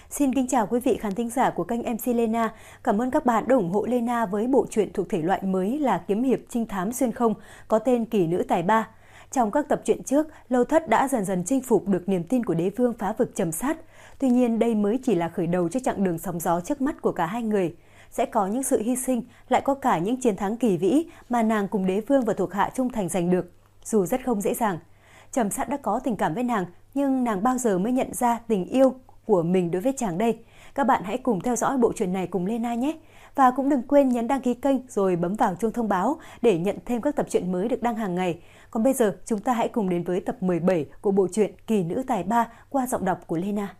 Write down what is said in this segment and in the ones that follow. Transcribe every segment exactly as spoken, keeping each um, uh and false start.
Xin kính chào quý vị khán thính giả của kênh em xê Lena. Cảm ơn các bạn đã ủng hộ Lena với bộ truyện thuộc thể loại mới là kiếm hiệp trinh thám xuyên không có tên Kỳ Nữ Tài Ba. Trong các tập truyện trước, Lâu Thất đã dần dần chinh phục được niềm tin của đế vương phá vực Trầm Sát. Tuy nhiên đây mới chỉ là khởi đầu cho chặng đường sóng gió trước mắt của cả hai người. Sẽ có những sự hy sinh, lại có cả những chiến thắng kỳ vĩ mà nàng cùng đế vương và thuộc hạ trung thành giành được, dù rất không dễ dàng. Trầm Sát đã có tình cảm với nàng, nhưng nàng bao giờ mới nhận ra tình yêu của mình đối với chàng đây? Các bạn hãy cùng theo dõi bộ truyện này cùng Lena nhé. Và cũng đừng quên nhấn đăng ký kênh rồi bấm vào chuông thông báo để nhận thêm các tập truyện mới được đăng hàng ngày. Còn bây giờ chúng ta hãy cùng đến với tập mười bảy của bộ truyện Kỳ Nữ Tài Ba qua giọng đọc của Lena.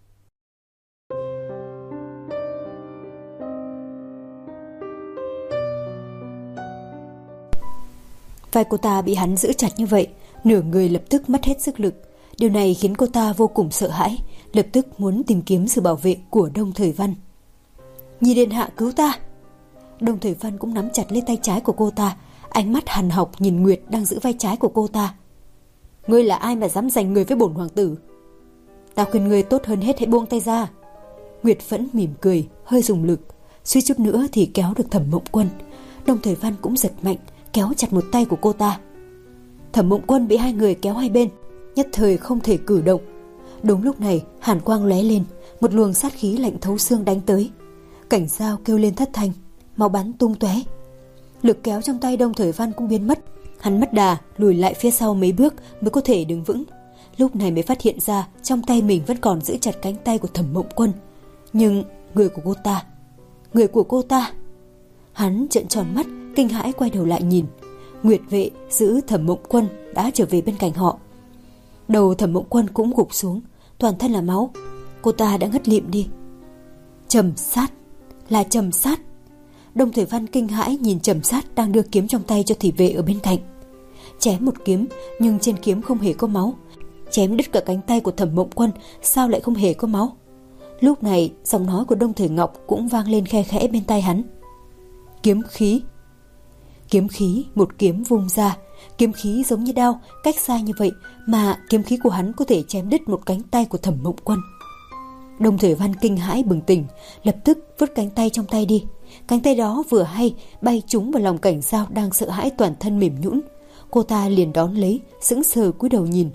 Vai cô ta bị hắn giữ chặt như vậy, nửa người lập tức mất hết sức lực. Điều này khiến cô ta vô cùng sợ hãi, lập tức muốn tìm kiếm sự bảo vệ của Đông Thời Văn. Nhi điện hạ cứu ta! Đông Thời Văn cũng nắm chặt lấy tay trái của cô ta, ánh mắt hằn học nhìn Nguyệt đang giữ vai trái của cô ta. Ngươi là ai mà dám giành người với bổn hoàng tử? Ta khuyên ngươi tốt hơn hết hãy buông tay ra. Nguyệt vẫn mỉm cười, hơi dùng lực, suýt chút nữa thì kéo được Thẩm Mộng Quân. Đông Thời Văn cũng giật mạnh, kéo chặt một tay của cô ta. Thẩm Mộng Quân bị hai người kéo hai bên, nhất thời không thể cử động. Đúng lúc này, hàn quang lóe lên, một luồng sát khí lạnh thấu xương đánh tới. Cảnh dao kêu lên thất thanh, máu bắn tung tóe. Lực kéo trong tay Đông Thời Văn cũng biến mất, hắn mất đà, lùi lại phía sau mấy bước mới có thể đứng vững. Lúc này mới phát hiện ra trong tay mình vẫn còn giữ chặt cánh tay của Thẩm Mộng Quân. Nhưng người của cô ta, người của cô ta. Hắn trợn tròn mắt, kinh hãi quay đầu lại nhìn. Nguyệt vệ giữ Thẩm Mộng Quân đã trở về bên cạnh họ. Đầu Thẩm Mộng Quân cũng gục xuống, toàn thân là máu. Cô ta đã ngất lịm đi. Trầm Sát, là Trầm Sát. Đông Thời Văn kinh hãi nhìn Trầm Sát đang đưa kiếm trong tay cho thị vệ ở bên cạnh. Chém một kiếm, nhưng trên kiếm không hề có máu. Chém đứt cả cánh tay của Thẩm Mộng Quân, sao lại không hề có máu? Lúc này, giọng nói của Đông Thời Ngọc cũng vang lên khe khẽ bên tai hắn. Kiếm khí. Kiếm khí, một kiếm vung ra. Kiếm khí giống như đao, cách xa như vậy mà kiếm khí của hắn có thể chém đứt một cánh tay của Thẩm Mộng Quân. Đông Thời Văn kinh hãi bừng tỉnh, lập tức vứt cánh tay trong tay đi. Cánh tay đó vừa hay bay trúng vào lòng cảnh dao đang sợ hãi toàn thân mềm nhũn. Cô ta liền đón lấy, sững sờ cúi đầu nhìn.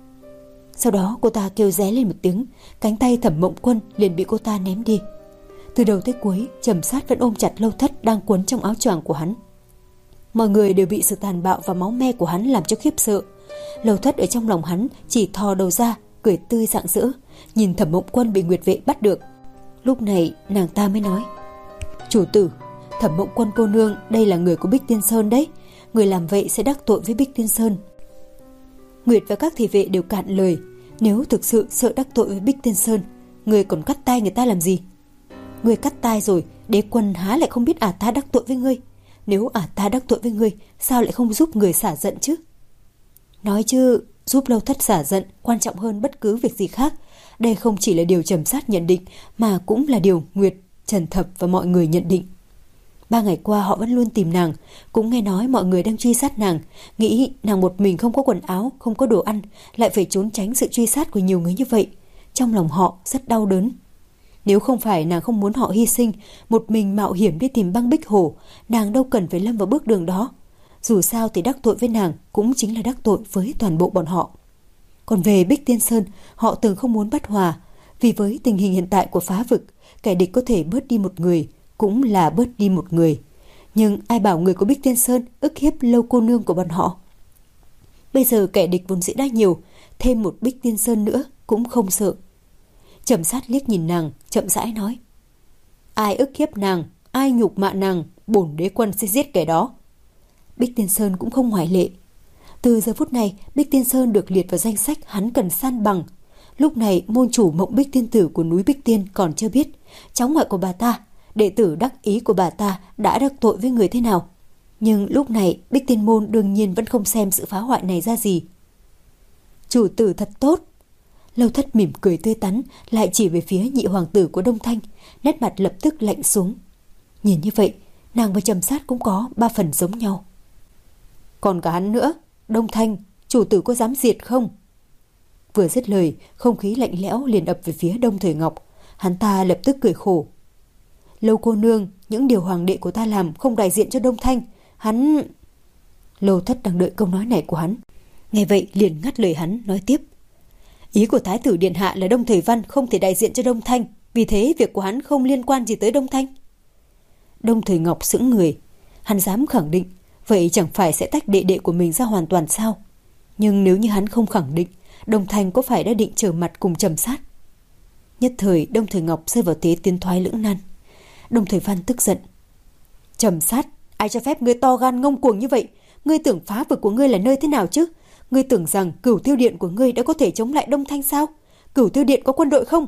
Sau đó cô ta kêu ré lên một tiếng, cánh tay Thẩm Mộng Quân liền bị cô ta ném đi. Từ đầu tới cuối, Trầm Sát vẫn ôm chặt Lâu Thất đang quấn trong áo choàng của hắn. Mọi người đều bị sự tàn bạo và máu me của hắn làm cho khiếp sợ. Lâu Thất ở trong lòng hắn chỉ thò đầu ra, cười tươi rạng rỡ, nhìn Thẩm Mộng Quân bị Nguyệt vệ bắt được. Lúc này nàng ta mới nói: Chủ tử, Thẩm Mộng Quân cô nương đây là người của Bích Tiên Sơn đấy, người làm vậy sẽ đắc tội với Bích Tiên Sơn. Nguyệt và các thị vệ đều cạn lời. Nếu thực sự sợ đắc tội với Bích Tiên Sơn, người còn cắt tai người ta làm gì? Người cắt tai rồi, đế quân há lại không biết ả ta đắc tội với ngươi? Nếu ả ta đắc tội với ngươi, sao lại không giúp người xả giận chứ? Nói chứ, giúp Lâu Thất xả giận quan trọng hơn bất cứ việc gì khác. Đây không chỉ là điều Trầm Sát nhận định, mà cũng là điều Nguyệt, Trần Thập và mọi người nhận định. Ba ngày qua họ vẫn luôn tìm nàng, cũng nghe nói mọi người đang truy sát nàng, nghĩ nàng một mình không có quần áo, không có đồ ăn, lại phải trốn tránh sự truy sát của nhiều người như vậy. Trong lòng họ rất đau đớn. Nếu không phải nàng không muốn họ hy sinh, một mình mạo hiểm đi tìm băng Bích Hổ, nàng đâu cần phải lâm vào bước đường đó. Dù sao thì đắc tội với nàng cũng chính là đắc tội với toàn bộ bọn họ. Còn về Bích Tiên Sơn, họ từng không muốn bất hòa, vì với tình hình hiện tại của phá vực, kẻ địch có thể bớt đi một người, cũng là bớt đi một người. Nhưng ai bảo người của Bích Tiên Sơn ức hiếp Lâu cô nương của bọn họ? Bây giờ kẻ địch vốn dĩ đã nhiều, thêm một Bích Tiên Sơn nữa cũng không sợ. Trầm Sát liếc nhìn nàng, chậm rãi nói: Ai ức hiếp nàng, ai nhục mạ nàng, bổn đế quân sẽ giết kẻ đó. Bích Tiên Sơn cũng không ngoại lệ. Từ giờ phút này, Bích Tiên Sơn được liệt vào danh sách hắn cần san bằng. Lúc này môn chủ Mộng Bích Tiên Tử của núi Bích Tiên còn chưa biết cháu ngoại của bà ta, đệ tử đắc ý của bà ta đã đắc tội với người thế nào. Nhưng lúc này Bích Tiên môn đương nhiên vẫn không xem sự phá hoại này ra gì. Chủ tử thật tốt. Lâu Thất mỉm cười tươi tắn, lại chỉ về phía nhị hoàng tử của Đông Thanh, nét mặt lập tức lạnh xuống. Nhìn như vậy, nàng và Trầm Sát cũng có ba phần giống nhau. Còn cả hắn nữa, Đông Thanh, chủ tử có dám diệt không? Vừa dứt lời, không khí lạnh lẽo liền ập về phía Đông Thời Ngọc. Hắn ta lập tức cười khổ. Lâu cô nương, những điều hoàng đệ của ta làm không đại diện cho Đông Thanh. Hắn... Lâu Thất đang đợi câu nói này của hắn. Nghe vậy liền ngắt lời hắn, nói tiếp. Ý của Thái tử Điện Hạ là Đông Thời Văn không thể đại diện cho Đông Thanh. Vì thế việc của hắn không liên quan gì tới Đông Thanh. Đông Thời Ngọc sững người. Hắn dám khẳng định, vậy chẳng phải sẽ tách đệ đệ của mình ra hoàn toàn sao? Nhưng nếu như hắn không khẳng định, Đông Thanh có phải đã định trở mặt cùng Trầm Sát? Nhất thời Đông Thời Ngọc rơi vào thế tiến thoái lưỡng nan. Đông Thời Văn tức giận. Trầm Sát, ai cho phép ngươi to gan ngông cuồng như vậy? Ngươi tưởng phá vực của ngươi là nơi thế nào chứ? Ngươi tưởng rằng Cửu Tiêu Điện của ngươi đã có thể chống lại Đông Thanh sao? Cửu Tiêu Điện có quân đội không?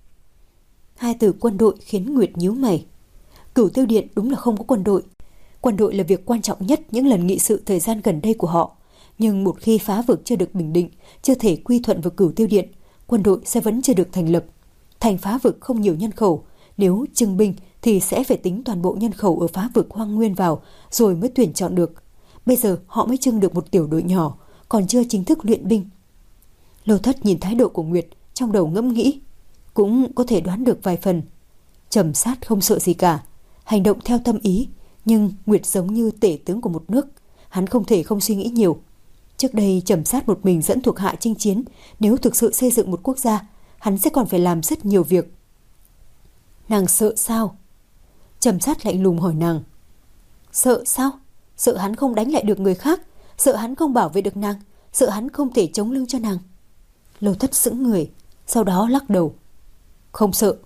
Hai từ quân đội khiến Nguyệt nhíu mày. Cửu Tiêu Điện đúng là không có quân đội. Quân đội là việc quan trọng nhất những lần nghị sự thời gian gần đây của họ. Nhưng một khi phá vực chưa được bình định, chưa thể quy thuận vào Cửu Tiêu Điện, quân đội sẽ vẫn chưa được thành lập. Thành phá vực không nhiều nhân khẩu, nếu trưng binh thì sẽ phải tính toàn bộ nhân khẩu ở phá vực hoang nguyên vào rồi mới tuyển chọn được. Bây giờ họ mới trưng được một tiểu đội nhỏ, còn chưa chính thức luyện binh. Lâu Thất nhìn thái độ của Nguyệt, trong đầu ngẫm nghĩ, cũng có thể đoán được vài phần. Trầm Sát không sợ gì cả, hành động theo tâm ý, nhưng Nguyệt giống như tể tướng của một nước, hắn không thể không suy nghĩ nhiều. Trước đây Trầm Sát một mình dẫn thuộc hạ chinh chiến, nếu thực sự xây dựng một quốc gia, hắn sẽ còn phải làm rất nhiều việc. Nàng sợ sao? Trầm Sát lạnh lùng hỏi nàng. Sợ sao? Sợ hắn không đánh lại được người khác, sợ hắn không bảo vệ được nàng, sợ hắn không thể chống lưng cho nàng. Lâu Thất sững người, sau đó lắc đầu. Không sợ.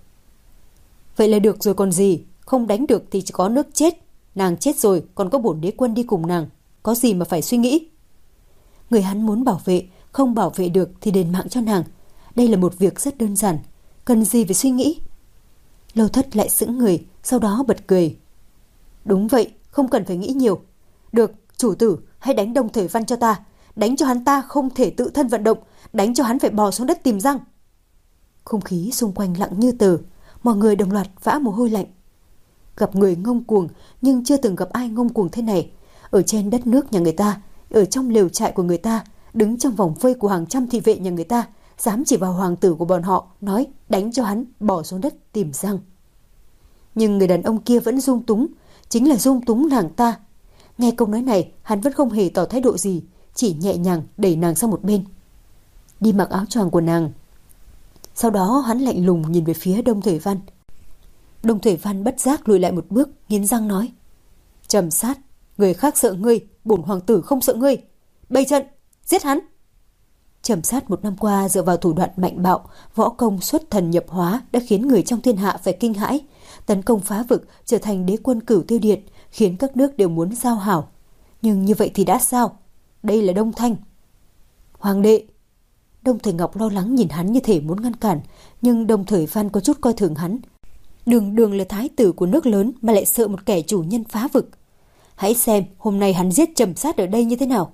Vậy là được rồi còn gì, không đánh được thì chỉ có nước chết. Nàng chết rồi còn có bổn đế quân đi cùng nàng, có gì mà phải suy nghĩ. Người hắn muốn bảo vệ, không bảo vệ được thì đền mạng cho nàng. Đây là một việc rất đơn giản, cần gì phải suy nghĩ. Lâu Thất lại sững người, sau đó bật cười. Đúng vậy, không cần phải nghĩ nhiều. Được, chủ tử, hãy đánh Đông Thời Văn cho ta. Đánh cho hắn ta không thể tự thân vận động, đánh cho hắn phải bò xuống đất tìm răng. Không khí xung quanh lặng như tờ, mọi người đồng loạt vã mồ hôi lạnh. Gặp người ngông cuồng, nhưng chưa từng gặp ai ngông cuồng thế này. Ở trên đất nước nhà người ta, ở trong lều trại của người ta, đứng trong vòng vây của hàng trăm thị vệ nhà người ta, dám chỉ vào hoàng tử của bọn họ, nói đánh cho hắn bỏ xuống đất tìm răng. Nhưng người đàn ông kia vẫn dung túng, chính là dung túng nàng ta. Nghe câu nói này, hắn vẫn không hề tỏ thái độ gì, chỉ nhẹ nhàng đẩy nàng sang một bên, đi mặc áo choàng của nàng. Sau đó hắn lạnh lùng nhìn về phía Đông Thời Văn. Đông Thời Văn bất giác lùi lại một bước, nghiến răng nói. Trầm Sát, người khác sợ ngươi, bổn hoàng tử không sợ ngươi. Bày trận, giết hắn. Trầm Sát một năm qua dựa vào thủ đoạn mạnh bạo, võ công xuất thần nhập hóa đã khiến người trong thiên hạ phải kinh hãi. Tấn công phá vực, trở thành đế quân Cửu Tiêu Điện, khiến các nước đều muốn giao hảo. Nhưng như vậy thì đã sao? Đây là Đông Thanh. Hoàng đệ. Đông Thời Ngọc lo lắng nhìn hắn như thể muốn ngăn cản, nhưng Đông Thời Văn có chút coi thường hắn. Đường đường là thái tử của nước lớn mà lại sợ một kẻ chủ nhân phá vực. Hãy xem hôm nay hắn giết Trầm Sát ở đây như thế nào.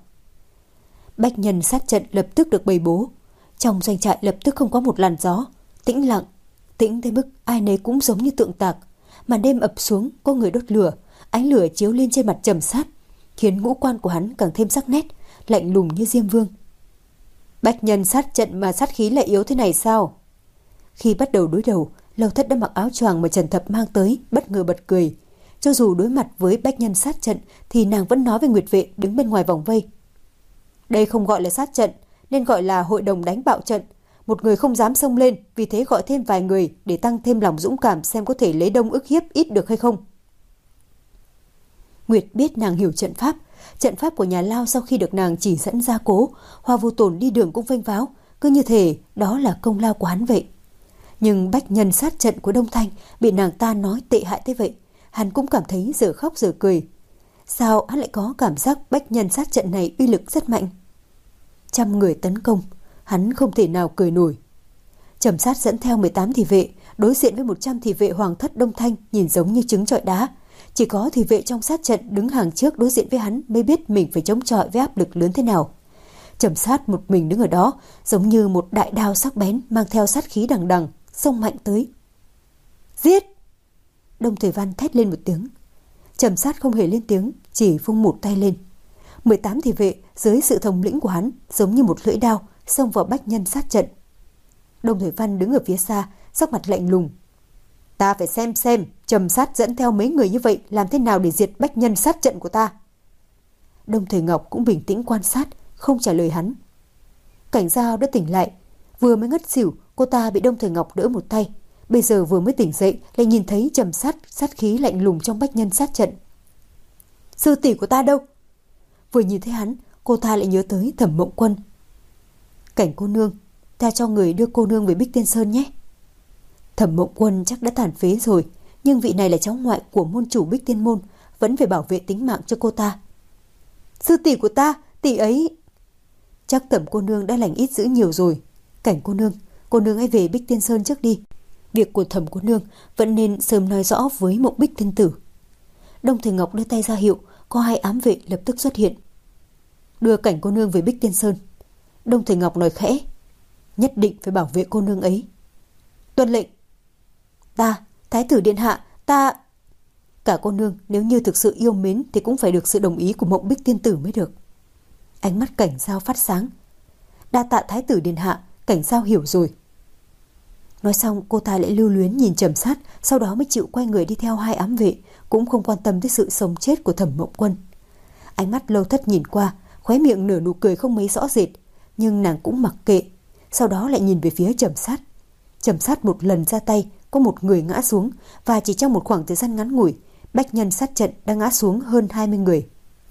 Bách nhân sát trận lập tức được bày bố. Trong doanh trại lập tức không có một làn gió, tĩnh lặng, tĩnh tới mức ai nấy cũng giống như tượng tạc. Màn đêm ập xuống, có người đốt lửa, ánh lửa chiếu lên trên mặt Trầm Sát, khiến ngũ quan của hắn càng thêm sắc nét, lạnh lùng như Diêm Vương. Bách nhân sát trận mà sát khí lại yếu thế này sao? Khi bắt đầu đối đầu, Lâu Thất đã mặc áo choàng mà Trần Thập mang tới, bất ngờ bật cười. Cho dù đối mặt với bách nhân sát trận thì nàng vẫn nói với Nguyệt Vệ đứng bên ngoài vòng vây. Đây không gọi là sát trận, nên gọi là hội đồng đánh bạo trận. Một người không dám xông lên, vì thế gọi thêm vài người để tăng thêm lòng dũng cảm xem có thể lấy đông ức hiếp ít được hay không. Nguyệt biết nàng hiểu trận pháp. Trận pháp của nhà Lao sau khi được nàng chỉ dẫn gia cố, Hoa Vô Tồn đi đường cũng vênh váo, cứ như thể đó là công lao của hắn vậy. Nhưng bách nhân sát trận của Đông Thanh bị nàng ta nói tệ hại thế vậy, hắn cũng cảm thấy giờ khóc giờ cười. Sao hắn lại có cảm giác bách nhân sát trận này uy lực rất mạnh? Trăm người tấn công, hắn không thể nào cười nổi. Trầm Sát dẫn theo mười tám thị vệ, đối diện với một trăm thị vệ hoàng thất Đông Thanh nhìn giống như trứng trọi đá. Chỉ có thị vệ trong sát trận đứng hàng trước đối diện với hắn mới biết mình phải chống chọi với áp lực lớn thế nào. Trầm Sát một mình đứng ở đó, giống như một đại đao sắc bén mang theo sát khí đằng đằng, xông mạnh tới. Giết! Đông Thời Văn thét lên một tiếng. Trầm Sát không hề lên tiếng, chỉ vung một tay lên. mười tám thị vệ dưới sự thống lĩnh của hắn giống như một lưỡi đao xông vào bách nhân sát trận. Đông Thời Văn đứng ở phía xa, sắc mặt lạnh lùng, Ta phải xem xem Trầm Sát dẫn theo mấy người như vậy làm thế nào để diệt bách nhân sát trận của ta. Đông Thời Ngọc cũng bình tĩnh quan sát, không trả lời hắn. Cảnh Giao đã tỉnh lại, vừa mới ngất xỉu, cô ta bị Đông Thời Ngọc đỡ một tay, bây giờ vừa mới tỉnh dậy lại nhìn thấy Trầm Sát sát khí lạnh lùng trong bách nhân sát trận. Sư tỷ của ta đâu? Vừa nhìn thấy hắn, cô ta lại nhớ tới Thẩm Mộng Quân. Cảnh cô nương, ta cho người đưa cô nương về Bích Tiên Sơn nhé. Thẩm Mộng Quân chắc đã tàn phế rồi, nhưng vị này là cháu ngoại của môn chủ Bích Tiên môn, vẫn phải bảo vệ tính mạng cho cô ta. Sư tỷ của ta, tỷ ấy... Chắc Thẩm cô nương đã lành ít dữ nhiều rồi. Cảnh cô nương, cô nương hãy về Bích Tiên Sơn trước đi. Việc của Thẩm cô nương vẫn nên sớm nói rõ với Mộng Bích tiên tử. Đông Thời Ngọc đưa tay ra hiệu, có hai ám vệ lập tức xuất hiện. Đưa Cảnh cô nương về Bích Tiên Sơn. Đông Thời Ngọc nói khẽ, nhất định phải bảo vệ cô nương ấy. Tuân lệnh. Ta, Thái tử điện hạ, ta... Cả cô nương nếu như thực sự yêu mến thì cũng phải được sự đồng ý của Mộng Bích tiên tử mới được. Ánh mắt Cảnh Giao phát sáng. Đa tạ Thái tử điện hạ, Cảnh Giao hiểu rồi. Nói xong cô ta lại lưu luyến nhìn Trầm Sát, sau đó mới chịu quay người đi theo hai ám vệ, cũng không quan tâm tới sự sống chết của Thẩm Mộng Quân. Ánh mắt Lâu Thất nhìn qua, khóe miệng nở nụ cười không mấy rõ rệt, nhưng nàng cũng mặc kệ, sau đó lại nhìn về phía Trầm Sát. Trầm Sát một lần ra tay, có một người ngã xuống, và chỉ trong một khoảng thời gian ngắn ngủi, bách nhân sát trận đã ngã xuống hơn hai mươi người.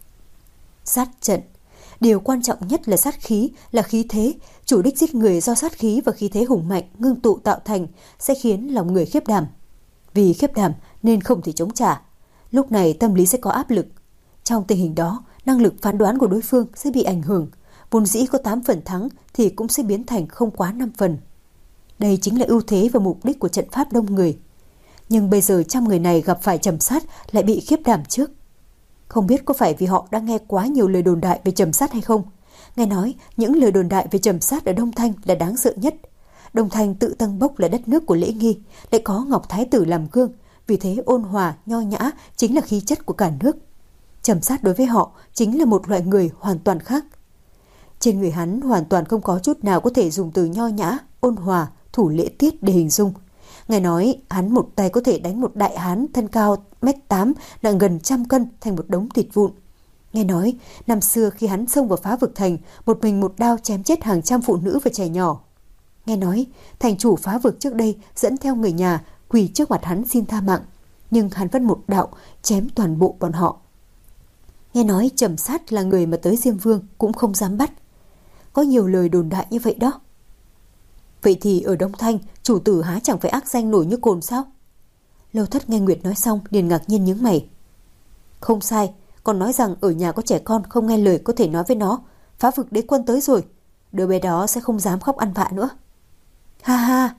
Sát trận, điều quan trọng nhất là sát khí, là khí thế, chủ đích giết người do sát khí và khí thế hùng mạnh ngưng tụ tạo thành sẽ khiến lòng người khiếp đảm. Vì khiếp đảm nên không thể chống trả, lúc này tâm lý sẽ có áp lực. Trong tình hình đó, năng lực phán đoán của đối phương sẽ bị ảnh hưởng, vốn dĩ có tám phần thắng thì cũng sẽ biến thành không quá năm phần. Đây chính là ưu thế và mục đích của trận pháp đông người. Nhưng bây giờ trăm người này gặp phải Trầm Sát lại bị khiếp đảm trước. Không biết có phải vì họ đã nghe quá nhiều lời đồn đại về Trầm Sát hay không? Nghe nói những lời đồn đại về Trầm Sát ở Đông Thanh là đáng sợ nhất. Đông Thanh tự tăng bốc là đất nước của lễ nghi, lại có Ngọc Thái tử làm gương, vì thế ôn hòa, nho nhã chính là khí chất của cả nước. Trầm Sát đối với họ chính là một loại người hoàn toàn khác. Trên người hắn hoàn toàn không có chút nào có thể dùng từ nho nhã, ôn hòa, thủ lễ tiết để hình dung. Nghe nói hắn một tay có thể đánh một đại hán thân cao mét tám, nặng gần trăm cân thành một đống thịt vụn. Nghe nói năm xưa khi hắn xông vào Phá Vực Thành, một mình một đao chém chết hàng trăm phụ nữ và trẻ nhỏ. Nghe nói thành chủ Phá Vực trước đây dẫn theo người nhà quỳ trước mặt hắn xin tha mạng, nhưng hắn vẫn một đạo chém toàn bộ bọn họ. Nghe nói Trầm Sát là người mà tới Diêm Vương cũng không dám bắt. Có nhiều lời đồn đại như vậy đó. Vậy thì ở Đông Thanh, chủ tử há chẳng phải ác danh nổi như cồn sao? Lâu Thất nghe Nguyệt nói xong liền ngạc nhiên nhướng mày. Không sai, còn nói rằng ở nhà có trẻ con không nghe lời có thể nói với nó, Phá Vực đế quân tới rồi, đứa bé đó sẽ không dám khóc ăn vạ nữa. Ha ha.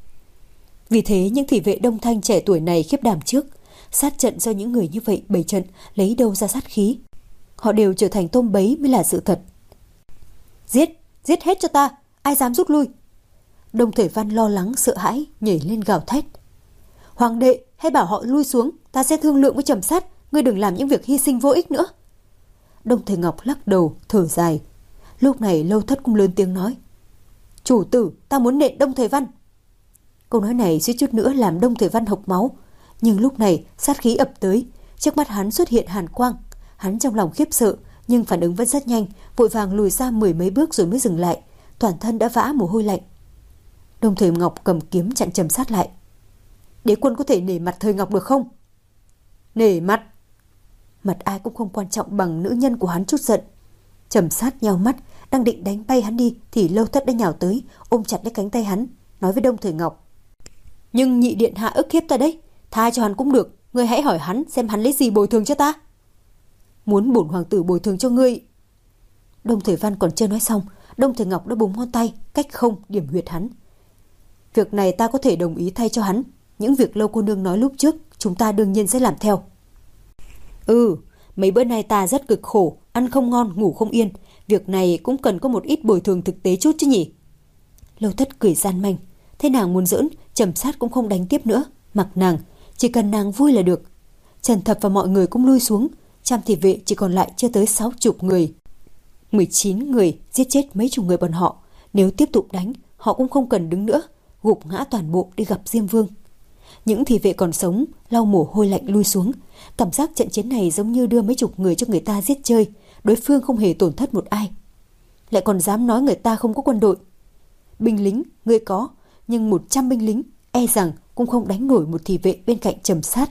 Vì thế những thị vệ Đông Thanh trẻ tuổi này khiếp đảm trước. Sát trận do những người như vậy bày trận, lấy đâu ra sát khí? Họ đều trở thành tôm bấy mới là sự thật. Giết, giết hết cho ta, ai dám rút lui? Đông Thời Văn lo lắng sợ hãi nhảy lên gào thét. Hoàng đệ, hãy bảo họ lui xuống, ta sẽ thương lượng với Trầm Sát, ngươi đừng làm những việc hy sinh vô ích nữa. Đông Thời Ngọc lắc đầu thở dài. Lúc này Lâu Thất cũng lớn tiếng nói, chủ tử, ta muốn nện Đông Thời Văn. Câu nói này suýt chút nữa làm Đông Thời Văn hộc máu, nhưng lúc này sát khí ập tới, trước mắt hắn xuất hiện hàn quang. Hắn trong lòng khiếp sợ, nhưng phản ứng vẫn rất nhanh, vội vàng lùi ra mười mấy bước rồi mới dừng lại, toàn thân đã vã mồ hôi lạnh. Đông Thời Ngọc cầm kiếm chặn Trầm Sát lại. Đế quân có thể nể mặt Thời Ngọc được không? Nể mặt? Mặt ai cũng không quan trọng bằng nữ nhân của hắn chút giận. Trầm Sát nheo mắt, đang định đánh tay hắn đi thì Lâu Thất đã nhào tới, ôm chặt lấy cánh tay hắn, nói với Đông Thời Ngọc. Nhưng nhị điện hạ ức hiếp ta đấy, tha cho hắn cũng được, ngươi hãy hỏi hắn xem hắn lấy gì bồi thường cho ta. Muốn bổn hoàng tử bồi thường cho ngươi? Đông Thời Văn còn chưa nói xong, Đông Thời Ngọc đã búng ngón tay, cách không điểm huyệt hắn. Việc này ta có thể đồng ý thay cho hắn, những việc Lâu cô nương nói lúc trước, chúng ta đương nhiên sẽ làm theo. Ừ, mấy bữa nay ta rất cực khổ, ăn không ngon, ngủ không yên, việc này cũng cần có một ít bồi thường thực tế chút chứ nhỉ? Lâu Thất cười gian manh, thế nàng muốn giỡn, Trầm Sát cũng không đánh tiếp nữa, mặc nàng, chỉ cần nàng vui là được. Trần Thập và mọi người cũng lui xuống, trăm thị vệ chỉ còn lại chưa tới sáu chục người. Mười chín người giết chết mấy chục người bọn họ, nếu tiếp tục đánh, họ cũng không cần đứng nữa, gục ngã toàn bộ đi gặp Diêm Vương. Những thị vệ còn sống lau mồ hôi lạnh lui xuống. Cảm giác trận chiến này giống như đưa mấy chục người cho người ta giết chơi. Đối phương không hề tổn thất một ai, lại còn dám nói người ta không có quân đội. Binh lính ngươi có, nhưng một trăm binh lính e rằng cũng không đánh nổi một thị vệ bên cạnh Trầm Sát.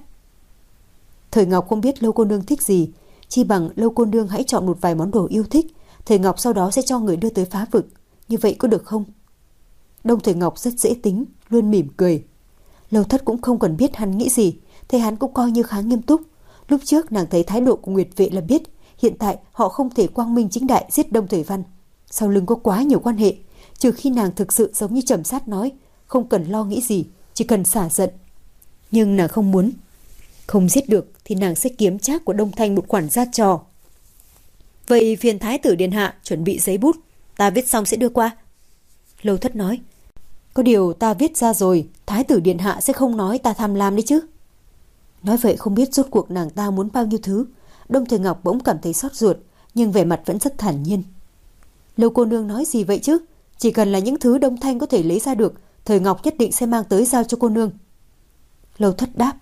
Thời Ngọc không biết Lâu cô nương thích gì, chi bằng Lâu cô nương hãy chọn một vài món đồ yêu thích, Thời Ngọc sau đó sẽ cho người đưa tới phá vực. Như vậy có được không? Đông Thời Ngọc rất dễ tính, luôn mỉm cười. Lâu Thất cũng không cần biết hắn nghĩ gì, thế hắn cũng coi như khá nghiêm túc. Lúc trước nàng thấy thái độ của Nguyệt Vệ là biết, hiện tại họ không thể quang minh chính đại giết Đông Thời Văn. Sau lưng có quá nhiều quan hệ, trừ khi nàng thực sự giống như Trầm Sát nói, không cần lo nghĩ gì, chỉ cần xả giận. Nhưng nàng không muốn. Không giết được thì nàng sẽ kiếm trác của Đông Thanh một khoản gia trò. Vậy phiền thái tử điện hạ chuẩn bị giấy bút, ta viết xong sẽ đưa qua. Lâu Thất nói. Có điều ta viết ra rồi, thái tử điện hạ sẽ không nói ta tham lam đấy chứ. Nói vậy không biết rốt cuộc nàng ta muốn bao nhiêu thứ. Đông Thời Ngọc bỗng cảm thấy xót ruột, nhưng vẻ mặt vẫn rất thản nhiên. Lâu cô nương nói gì vậy chứ? Chỉ cần là những thứ Đông Thanh có thể lấy ra được, Thời Ngọc nhất định sẽ mang tới giao cho cô nương. Lâu Thất đáp.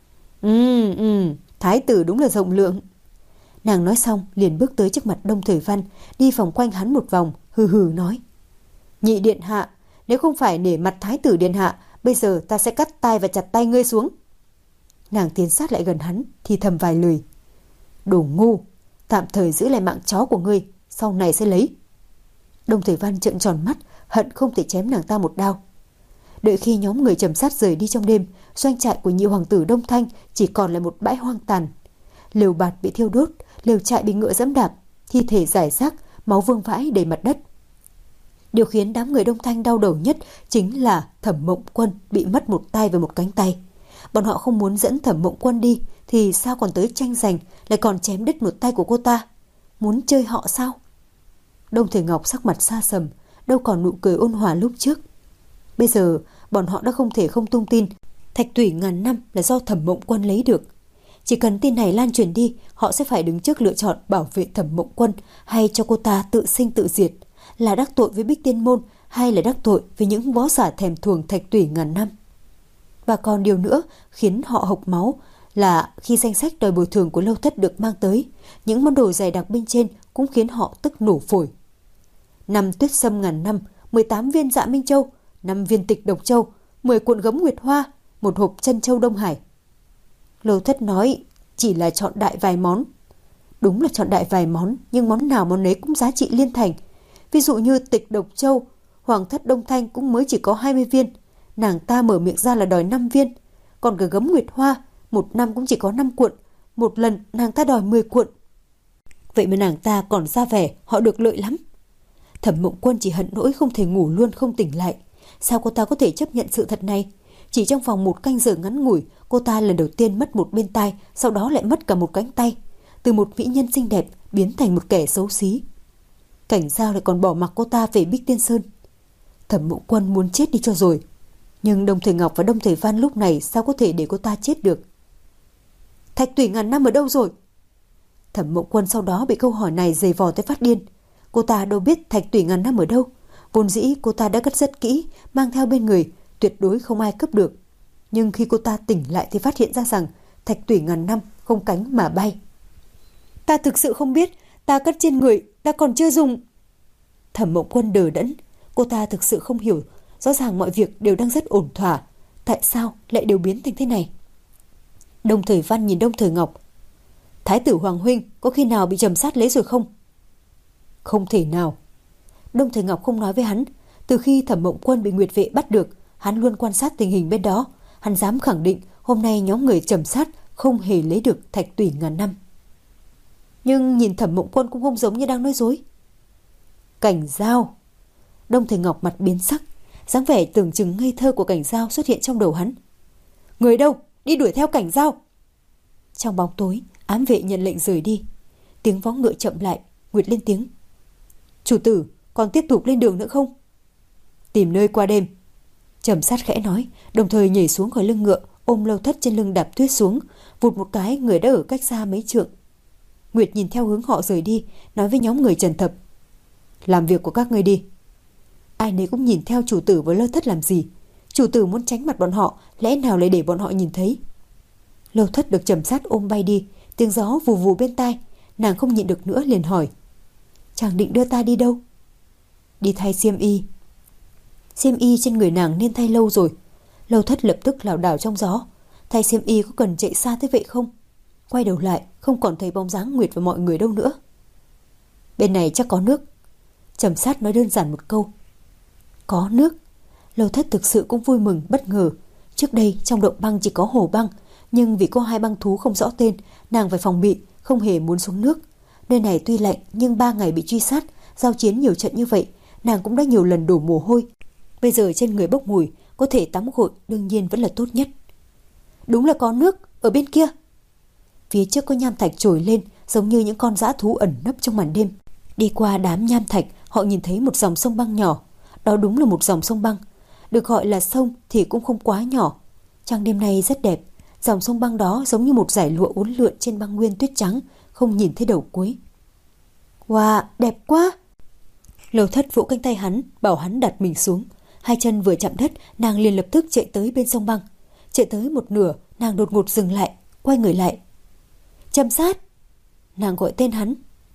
Ừ, ừ, thái tử đúng là rộng lượng. Nàng nói xong liền bước tới trước mặt Đông Thời Văn, đi vòng quanh hắn một vòng, hừ hừ nói. Nhị điện hạ, nếu không phải nể mặt thái tử điện hạ, bây giờ ta sẽ cắt tay và chặt tay ngươi xuống. Nàng tiến sát lại gần hắn, thì thầm vài lời. Đồ ngu, tạm thời giữ lại mạng chó của ngươi, sau này sẽ lấy. Đông Thời Văn trợn tròn mắt, hận không thể chém nàng ta một đao. Đợi khi nhóm người Trầm Sát rời đi trong đêm, doanh trại của nhị hoàng tử Đông Thanh chỉ còn là một bãi hoang tàn. Lều bạt bị thiêu đốt, lều trại bị ngựa giẫm đạp, thi thể rải rác, máu vương vãi đầy mặt đất. Điều khiến đám người Đông Thanh đau đầu nhất chính là Thẩm Mộng Quân bị mất một tay và một cánh tay. Bọn họ không muốn dẫn Thẩm Mộng Quân đi thì sao còn tới tranh giành, lại còn chém đứt một tay của cô ta. Muốn chơi họ sao? Đông Thời Ngọc sắc mặt xa sầm, đâu còn nụ cười ôn hòa lúc trước. Bây giờ bọn họ đã không thể không tung tin thạch tủy ngàn năm là do Thẩm Mộng Quân lấy được. Chỉ cần tin này lan truyền đi, họ sẽ phải đứng trước lựa chọn bảo vệ Thẩm Mộng Quân hay cho cô ta tự sinh tự diệt, là đắc tội với Bích Tiên Môn hay là đắc tội với những võ giả thèm thuồng thạch tủy ngàn năm. Và còn điều nữa khiến họ hộc máu là khi danh sách đòi bồi thường của Lâu Thất được mang tới, những món đồ dày đặc bên trên cũng khiến họ tức nổ phổi. Năm tuyết sâm ngàn năm, mười tám viên dạ Minh Châu, năm viên tịch độc châu, mười cuộn gấm nguyệt hoa, một hộp chân châu Đông Hải. Lâu Thất nói chỉ là chọn đại vài món. Đúng là chọn đại vài món, nhưng món nào món ấy cũng giá trị liên thành. Ví dụ như tịch độc châu, Hoàng thất Đông Thanh cũng mới chỉ có hai mươi viên, nàng ta mở miệng ra là đòi năm viên. Còn cả gấm nguyệt hoa, một năm cũng chỉ có năm cuộn, một lần nàng ta đòi mười cuộn. Vậy mà nàng ta còn ra vẻ họ được lợi lắm. Thẩm Mộng Quân chỉ hận nỗi không thể ngủ luôn không tỉnh lại. Sao cô ta có thể chấp nhận sự thật này? Chỉ trong vòng một canh giờ ngắn ngủi, cô ta lần đầu tiên mất một bên tai, sau đó lại mất cả một cánh tay. Từ một mỹ nhân xinh đẹp biến thành một kẻ xấu xí. Cảnh Giao lại còn bỏ mặc cô ta về Bích Tiên Sơn. Thẩm Mộng Quân muốn chết đi cho rồi. Nhưng Đông Thời Ngọc và Đông Thời Văn lúc này sao có thể để cô ta chết được? Thạch tủy ngàn năm ở đâu rồi? Thẩm Mộng Quân sau đó bị câu hỏi này giày vò tới phát điên. Cô ta đâu biết thạch tủy ngàn năm ở đâu. Vốn dĩ cô ta đã cất rất kỹ, mang theo bên người, tuyệt đối không ai cướp được. Nhưng khi cô ta tỉnh lại thì phát hiện ra rằng thạch tủy ngàn năm không cánh mà bay. Ta thực sự không biết, ta cất trên người, ta còn chưa dùng. Thẩm Mộng Quân đờ đẫn, cô ta thực sự không hiểu, rõ ràng mọi việc đều đang rất ổn thỏa, tại sao lại đều biến thành thế này? Đông Thời Văn nhìn Đông Thời Ngọc. Thái tử Hoàng huynh có khi nào bị Trầm Sát lấy rồi không? Không thể nào. Đông Thời Ngọc không nói với hắn. Từ khi Thẩm Mộng Quân bị Nguyệt Vệ bắt được, hắn luôn quan sát tình hình bên đó. Hắn dám khẳng định hôm nay nhóm người Trầm Sát không hề lấy được thạch tủy ngàn năm. Nhưng nhìn Thẩm Mộng Quân cũng không giống như đang nói dối. Cảnh Giao. Đông Thời Ngọc mặt biến sắc, dáng vẻ tưởng chừng ngây thơ của Cảnh Giao xuất hiện trong đầu hắn. Người đâu? Đi đuổi theo Cảnh Giao. Trong bóng tối, ám vệ nhận lệnh rời đi. Tiếng vó ngựa chậm lại, Nguyệt lên tiếng. Chủ tử, còn tiếp tục lên đường nữa không? Tìm nơi qua đêm. Trầm Sát khẽ nói, đồng thời nhảy xuống khỏi lưng ngựa, ôm Lâu Thất trên lưng đạp tuyết xuống, vụt một cái người đã ở cách xa mấy trượng. Nguyệt nhìn theo hướng họ rời đi, nói với nhóm người Trần Thập. Làm việc của các ngươi đi. Ai nấy cũng nhìn theo chủ tử với Lâu Thất làm gì. Chủ tử muốn tránh mặt bọn họ, lẽ nào lại để bọn họ nhìn thấy? Lâu Thất được Trầm Sát ôm bay đi, tiếng gió vù vù bên tai. Nàng không nhịn được nữa liền hỏi: Chàng định đưa ta đi đâu? Đi thay xiêm y. Xiêm y trên người nàng nên thay lâu rồi. Lâu Thất lập tức lảo đảo trong gió. Thay xiêm y có cần chạy xa thế vậy không? Quay đầu lại không còn thấy bóng dáng Nguyệt và mọi người đâu nữa. Bên này chắc có nước. Trầm Sát nói đơn giản một câu. Có nước. Lâu Thất thực sự cũng vui mừng bất ngờ. Trước đây trong động băng chỉ có hồ băng, nhưng vì có hai băng thú không rõ tên, nàng phải phòng bị, không hề muốn xuống nước. Nơi này tuy lạnh nhưng ba ngày bị truy sát, giao chiến nhiều trận như vậy, nàng cũng đã nhiều lần đổ mồ hôi. Bây giờ trên người bốc mùi, có thể tắm gội đương nhiên vẫn là tốt nhất. Đúng là có nước, ở bên kia. Phía trước có nham thạch trồi lên, giống như những con dã thú ẩn nấp trong màn đêm. Đi qua đám nham thạch, họ nhìn thấy một dòng sông băng nhỏ. Đó đúng là một dòng sông băng. Được gọi là sông thì cũng không quá nhỏ. Trăng đêm nay rất đẹp. Dòng sông băng đó giống như một dải lụa uốn lượn trên băng nguyên tuyết trắng, không nhìn thấy đầu cuối. Wow, đẹp quá! Lâu Thất vỗ cánh tay hắn, bảo hắn đặt mình xuống. Hai chân vừa chạm đất, nàng liền lập tức chạy tới bên sông băng. Chạy tới một nửa, nàng đột ngột dừng lại, quay người lại. Trầm Sát! Nàng gọi tên hắn.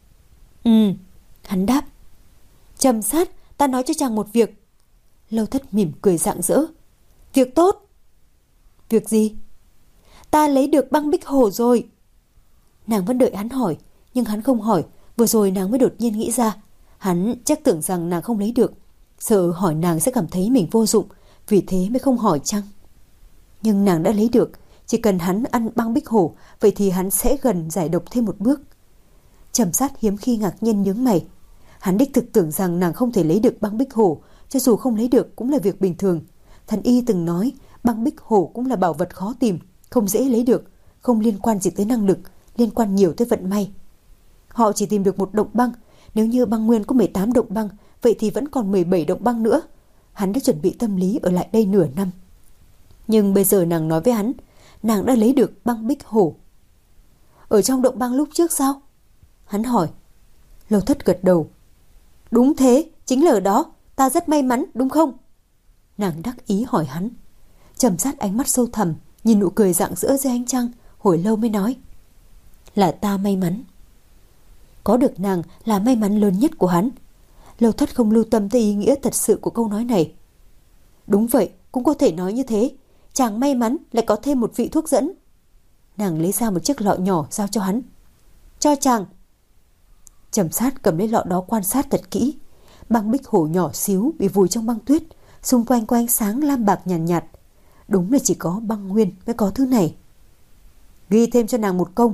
Ừ, hắn đáp. Trầm Sát, ta nói cho chàng một việc. Lâu Thất mỉm cười rạng rỡ. Việc tốt. Việc gì? Ta lấy được băng bích hổ rồi. Nàng vẫn đợi hắn hỏi, nhưng hắn không hỏi. Vừa rồi nàng mới đột nhiên nghĩ ra, hắn chắc tưởng rằng nàng không lấy được, sợ hỏi nàng sẽ cảm thấy mình vô dụng, vì thế mới không hỏi chăng? Nhưng nàng đã lấy được, chỉ cần hắn ăn băng bích hổ, vậy thì hắn sẽ gần giải độc thêm một bước. Trầm Sát hiếm khi ngạc nhiên nhướng mày. Hắn đích thực tưởng rằng nàng không thể lấy được băng bích hổ, cho dù không lấy được cũng là việc bình thường. Thần y từng nói, băng bích hổ cũng là bảo vật khó tìm, không dễ lấy được, không liên quan gì tới năng lực, liên quan nhiều tới vận may. Họ chỉ tìm được một động băng, nếu như băng nguyên có mười tám động băng, vậy thì vẫn còn mười bảy động băng nữa. Hắn đã chuẩn bị tâm lý ở lại đây nửa năm. Nhưng bây giờ nàng nói với hắn, nàng đã lấy được băng bích hổ. Ở trong động băng lúc trước sao? Hắn hỏi. Lâu Thất gật đầu. Đúng thế, chính là ở đó, ta rất may mắn, đúng không? Nàng đắc ý hỏi hắn. Trầm Sát ánh mắt sâu thẳm, nhìn nụ cười rạng rỡ dưới ánh trăng, hồi lâu mới nói. Là ta may mắn. Có được nàng là may mắn lớn nhất của hắn. Lâu Thất không lưu tâm tới ý nghĩa thật sự của câu nói này. Đúng vậy, cũng có thể nói như thế. Chàng may mắn lại có thêm một vị thuốc dẫn. Nàng lấy ra một chiếc lọ nhỏ giao cho hắn. Cho chàng. Trầm Sát cầm lấy lọ đó quan sát thật kỹ. Băng bích hổ nhỏ xíu bị vùi trong băng tuyết, xung quanh có ánh sáng lam bạc nhàn nhạt, nhạt. Đúng là chỉ có băng nguyên mới có thứ này. Ghi thêm cho nàng một công.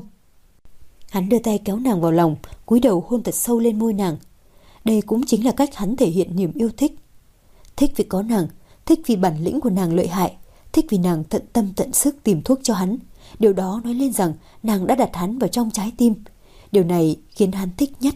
Hắn đưa tay kéo nàng vào lòng, cúi đầu hôn thật sâu lên môi nàng. Đây cũng chính là cách hắn thể hiện niềm yêu thích. Thích vì có nàng, thích vì bản lĩnh của nàng lợi hại, thích vì nàng tận tâm tận sức tìm thuốc cho hắn. Điều đó nói lên rằng nàng đã đặt hắn vào trong trái tim. Điều này khiến hắn thích nhất.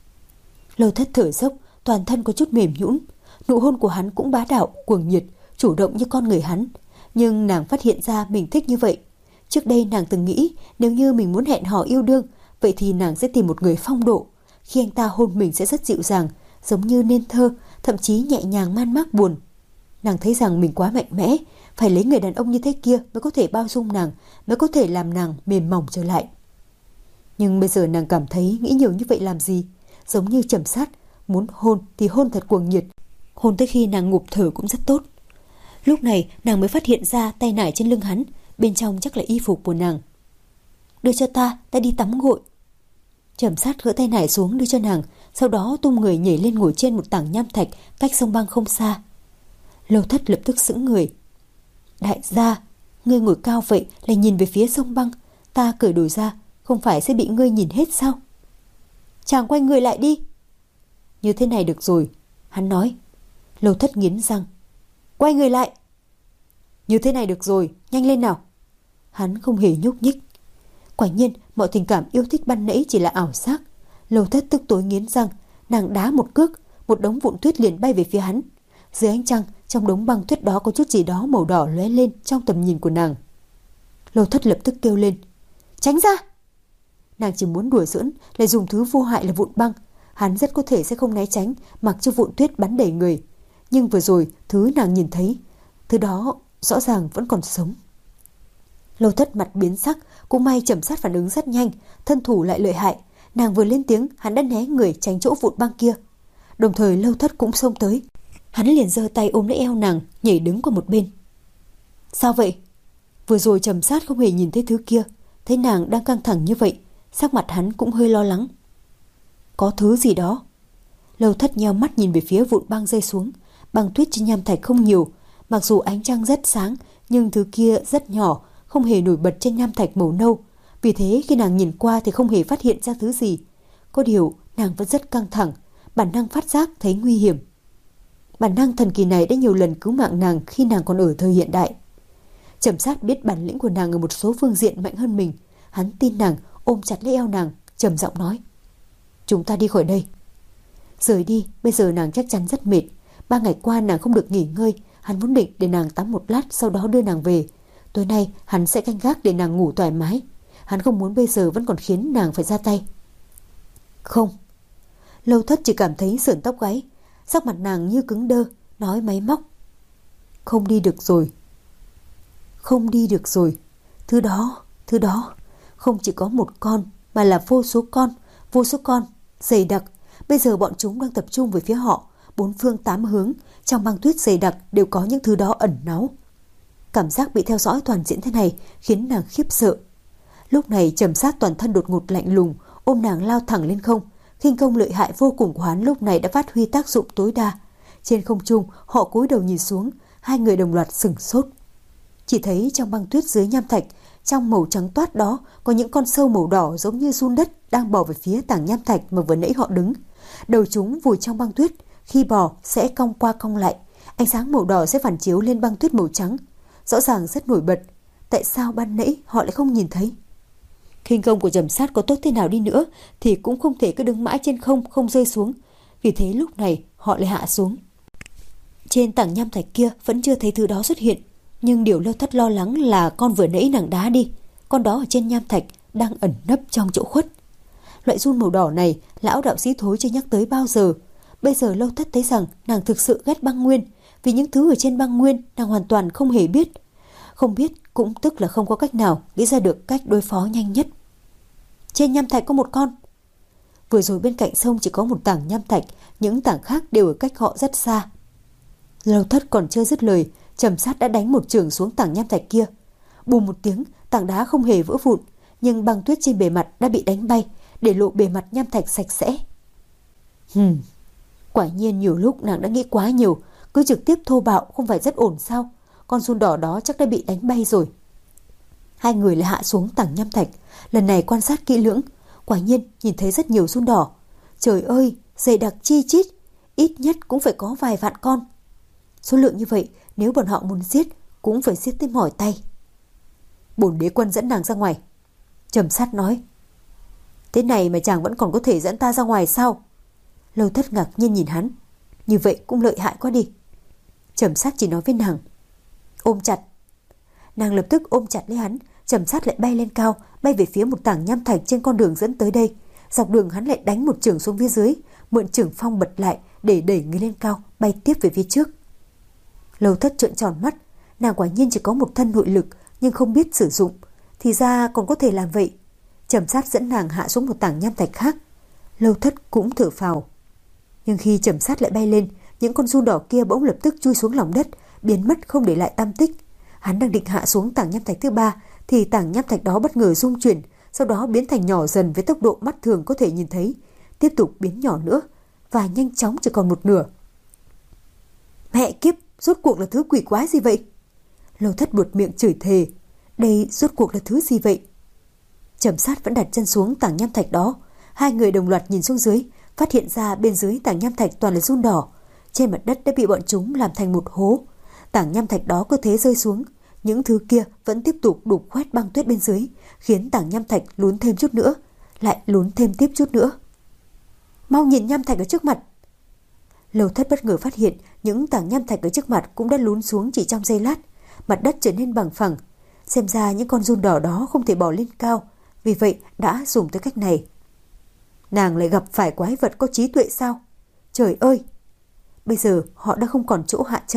Lâu Thất thở dốc, toàn thân có chút mềm nhũn. Nụ hôn của hắn cũng bá đạo, cuồng nhiệt, chủ động như con người hắn. Nhưng nàng phát hiện ra mình thích như vậy. Trước đây nàng từng nghĩ nếu như mình muốn hẹn hò yêu đương, vậy thì nàng sẽ tìm một người phong độ. Khi anh ta hôn mình sẽ rất dịu dàng, giống như nên thơ, thậm chí nhẹ nhàng man mác buồn. Nàng thấy rằng mình quá mạnh mẽ, phải lấy người đàn ông như thế kia mới có thể bao dung nàng, mới có thể làm nàng mềm mỏng trở lại. Nhưng bây giờ nàng cảm thấy nghĩ nhiều như vậy làm gì? Giống như Trầm Sát, muốn hôn thì hôn thật cuồng nhiệt, hôn tới khi nàng ngụp thở cũng rất tốt. Lúc này nàng mới phát hiện ra tay nải trên lưng hắn, bên trong chắc là y phục của nàng. Đưa cho ta, ta đi tắm gội. Trầm Sát gỡ tay nải xuống đưa cho nàng, sau đó tung người nhảy lên ngồi trên một tảng nham thạch cách sông băng không xa. Lâu Thất lập tức sững người. Đại gia, ngươi ngồi cao vậy lại nhìn về phía sông băng, ta cởi đồ ra, không phải sẽ bị ngươi nhìn hết sao? Chàng quay người lại đi. Như thế này được rồi, hắn nói. Lâu Thất nghiến răng. Quay người lại. Như thế này được rồi, nhanh lên nào. Hắn không hề nhúc nhích. Quả nhiên mọi tình cảm yêu thích ban nãy chỉ là ảo giác. Lâu Thất tức tối nghiến răng, nàng đá một cước, một đống vụn tuyết liền bay về phía hắn. Dưới ánh trăng, trong đống băng tuyết đó có chút gì đó màu đỏ lóe lên trong tầm nhìn của nàng. Lâu Thất lập tức kêu lên. Tránh ra. Nàng chỉ muốn đùa giỡn, lại dùng thứ vô hại là vụn băng. Hắn rất có thể sẽ không né tránh, mặc cho vụn tuyết bắn đầy người. Nhưng vừa rồi, thứ nàng nhìn thấy Thứ đó rõ ràng vẫn còn sống. Lâu Thất mặt biến sắc, cũng may Trầm Sát phản ứng rất nhanh, thân thủ lại lợi hại. Nàng vừa lên tiếng, hắn đã né người tránh chỗ vụn băng kia. Đồng thời Lâu Thất cũng xông tới. Hắn liền giơ tay ôm lấy eo nàng, nhảy đứng qua một bên. Sao vậy? Vừa rồi Trầm Sát không hề nhìn thấy thứ kia, thấy nàng đang căng thẳng như vậy, sắc mặt hắn cũng hơi lo lắng. Có thứ gì đó. Lâu Thất nheo mắt nhìn về phía vụn băng rơi xuống. Băng tuyết trên nham thạch không nhiều, mặc dù ánh trăng rất sáng, nhưng thứ kia rất nhỏ, không hề nổi bật trên nham thạch màu nâu. Vì thế khi nàng nhìn qua thì không hề phát hiện ra thứ gì. Có điều nàng vẫn rất căng thẳng, bản năng phát giác thấy nguy hiểm. Bản năng thần kỳ này đã nhiều lần cứu mạng nàng khi nàng còn ở thời hiện đại. Trầm Sát biết bản lĩnh của nàng ở một số phương diện mạnh hơn mình. Hắn tin nàng, ôm chặt lấy eo nàng, trầm giọng nói: Chúng ta đi khỏi đây. Rời đi, bây giờ nàng chắc chắn rất mệt. Ba ngày qua nàng không được nghỉ ngơi. Hắn vốn định để nàng tắm một lát, sau đó đưa nàng về. Tối nay hắn sẽ canh gác để nàng ngủ thoải mái. Hắn không muốn bây giờ vẫn còn khiến nàng phải ra tay. Không. Lâu Thất chỉ cảm thấy sởn tóc gáy, sắc mặt nàng như cứng đơ, nói máy móc: Không đi được rồi. Không đi được rồi. Thứ đó, thứ đó không chỉ có một con, mà là vô số con, vô số con, dày đặc. Bây giờ bọn chúng đang tập trung về phía họ, bốn phương tám hướng, trong băng tuyết dày đặc đều có những thứ đó ẩn náu. Cảm giác bị theo dõi toàn diện thế này khiến nàng khiếp sợ. Lúc này Trầm Sát toàn thân đột ngột lạnh lùng, ôm nàng lao thẳng lên không. Khinh công lợi hại vô cùng của hắn lúc này đã phát huy tác dụng tối đa. Trên không trung, họ cúi đầu nhìn xuống, hai người đồng loạt sửng sốt. Chỉ thấy trong băng tuyết dưới nham thạch, trong màu trắng toát đó có những con sâu màu đỏ giống như giun đất đang bò về phía tảng nham thạch mà vừa nãy họ đứng. Đầu chúng vùi trong băng tuyết, khi bò sẽ cong qua cong lại, ánh sáng màu đỏ sẽ phản chiếu lên băng tuyết màu trắng, rõ ràng rất nổi bật. Tại sao ban nãy họ lại không nhìn thấy? Khinh công của Trầm Sát có tốt thế nào đi nữa thì cũng không thể cứ đứng mãi trên không không rơi xuống. Vì thế lúc này họ lại hạ xuống. Trên tảng nham thạch kia vẫn chưa thấy thứ đó xuất hiện, nhưng điều Lâu Thất lo lắng là con vừa nãy nàng đá đi, con đó ở trên nham thạch đang ẩn nấp trong chỗ khuất. Loại giun màu đỏ này lão đạo sĩ Thối chưa nhắc tới bao giờ. Bây giờ Lâu Thất thấy rằng nàng thực sự ghét băng nguyên, vì những thứ ở trên băng nguyên nàng hoàn toàn không hề biết. Không biết cũng tức là không có cách nào nghĩ ra được cách đối phó nhanh nhất. Trên nham thạch có một con. Vừa rồi bên cạnh sông chỉ có một tảng nham thạch, những tảng khác đều ở cách họ rất xa. Lâu Thất còn chưa dứt lời, Trầm Sát đã đánh một chưởng xuống tảng nham thạch kia. Bùm một tiếng, tảng đá không hề vỡ vụn, nhưng băng tuyết trên bề mặt đã bị đánh bay, để lộ bề mặt nham thạch sạch sẽ. Hừm, quả nhiên nhiều lúc nàng đã nghĩ quá nhiều, cứ trực tiếp thô bạo không phải rất ổn sao? Con giun đỏ đó chắc đã bị đánh bay rồi. Hai người lại hạ xuống tảng nham thạch, lần này quan sát kỹ lưỡng, quả nhiên nhìn thấy rất nhiều giun đỏ. Trời ơi, dày đặc chi chít, ít nhất cũng phải có vài vạn con. Số lượng như vậy, nếu bọn họ muốn giết cũng phải giết tới mỏi tay. Bổn đế quân dẫn nàng ra ngoài. Trầm Sát nói. Thế này mà chàng vẫn còn có thể dẫn ta ra ngoài sao? Lâu Thất ngạc nhiên nhìn hắn. Như vậy cũng lợi hại quá đi. Trầm Sát chỉ nói với nàng. Ôm chặt. Nàng lập tức ôm chặt lấy hắn. Trầm Sát lại bay lên cao, bay về phía một tảng nham thạch trên con đường dẫn tới đây. Dọc đường hắn lại đánh một chưởng xuống phía dưới, mượn chưởng phong bật lại để đẩy người lên cao, bay tiếp về phía trước. Lâu Thất trợn tròn mắt, nàng quả nhiên chỉ có một thân nội lực nhưng không biết sử dụng, thì ra còn có thể làm vậy. Trầm Sát dẫn nàng hạ xuống một tảng nham thạch khác. Lâu Thất cũng thở phào. Nhưng khi Trầm Sát lại bay lên, những con giun đỏ kia bỗng lập tức chui xuống lòng đất, biến mất không để lại tăm tích. Hắn đang định hạ xuống tảng nham thạch thứ ba thì tảng nham thạch đó bất ngờ rung chuyển, sau đó biến thành nhỏ dần với tốc độ mắt thường có thể nhìn thấy, tiếp tục biến nhỏ nữa và nhanh chóng chỉ còn một nửa. Mẹ kiếp, rốt cuộc là thứ quỷ quái gì vậy? Lâu Thất buột miệng chửi thề. Đây rốt cuộc là thứ gì vậy? Trầm Sát vẫn đặt chân xuống tảng nham thạch đó. Hai người đồng loạt nhìn xuống dưới, phát hiện ra bên dưới tảng nham thạch toàn là giun đỏ. Trên mặt đất đã bị bọn chúng làm thành một hố. Tảng nham thạch đó cứ thế rơi xuống, những thứ kia vẫn tiếp tục đục khoét băng tuyết bên dưới, khiến tảng nham thạch lún thêm chút nữa, lại lún thêm tiếp chút nữa. Mau nhìn nham thạch ở trước mặt. Lâu Thất bất ngờ phát hiện những tảng nham thạch ở trước mặt cũng đã lún xuống chỉ trong giây lát, mặt đất trở nên bằng phẳng. Xem ra những con giun đỏ đó không thể bò lên cao, vì vậy đã dùng tới cách này. Nàng lại gặp phải quái vật có trí tuệ sao? Trời ơi! Bây giờ họ đã không còn chỗ hạ chân,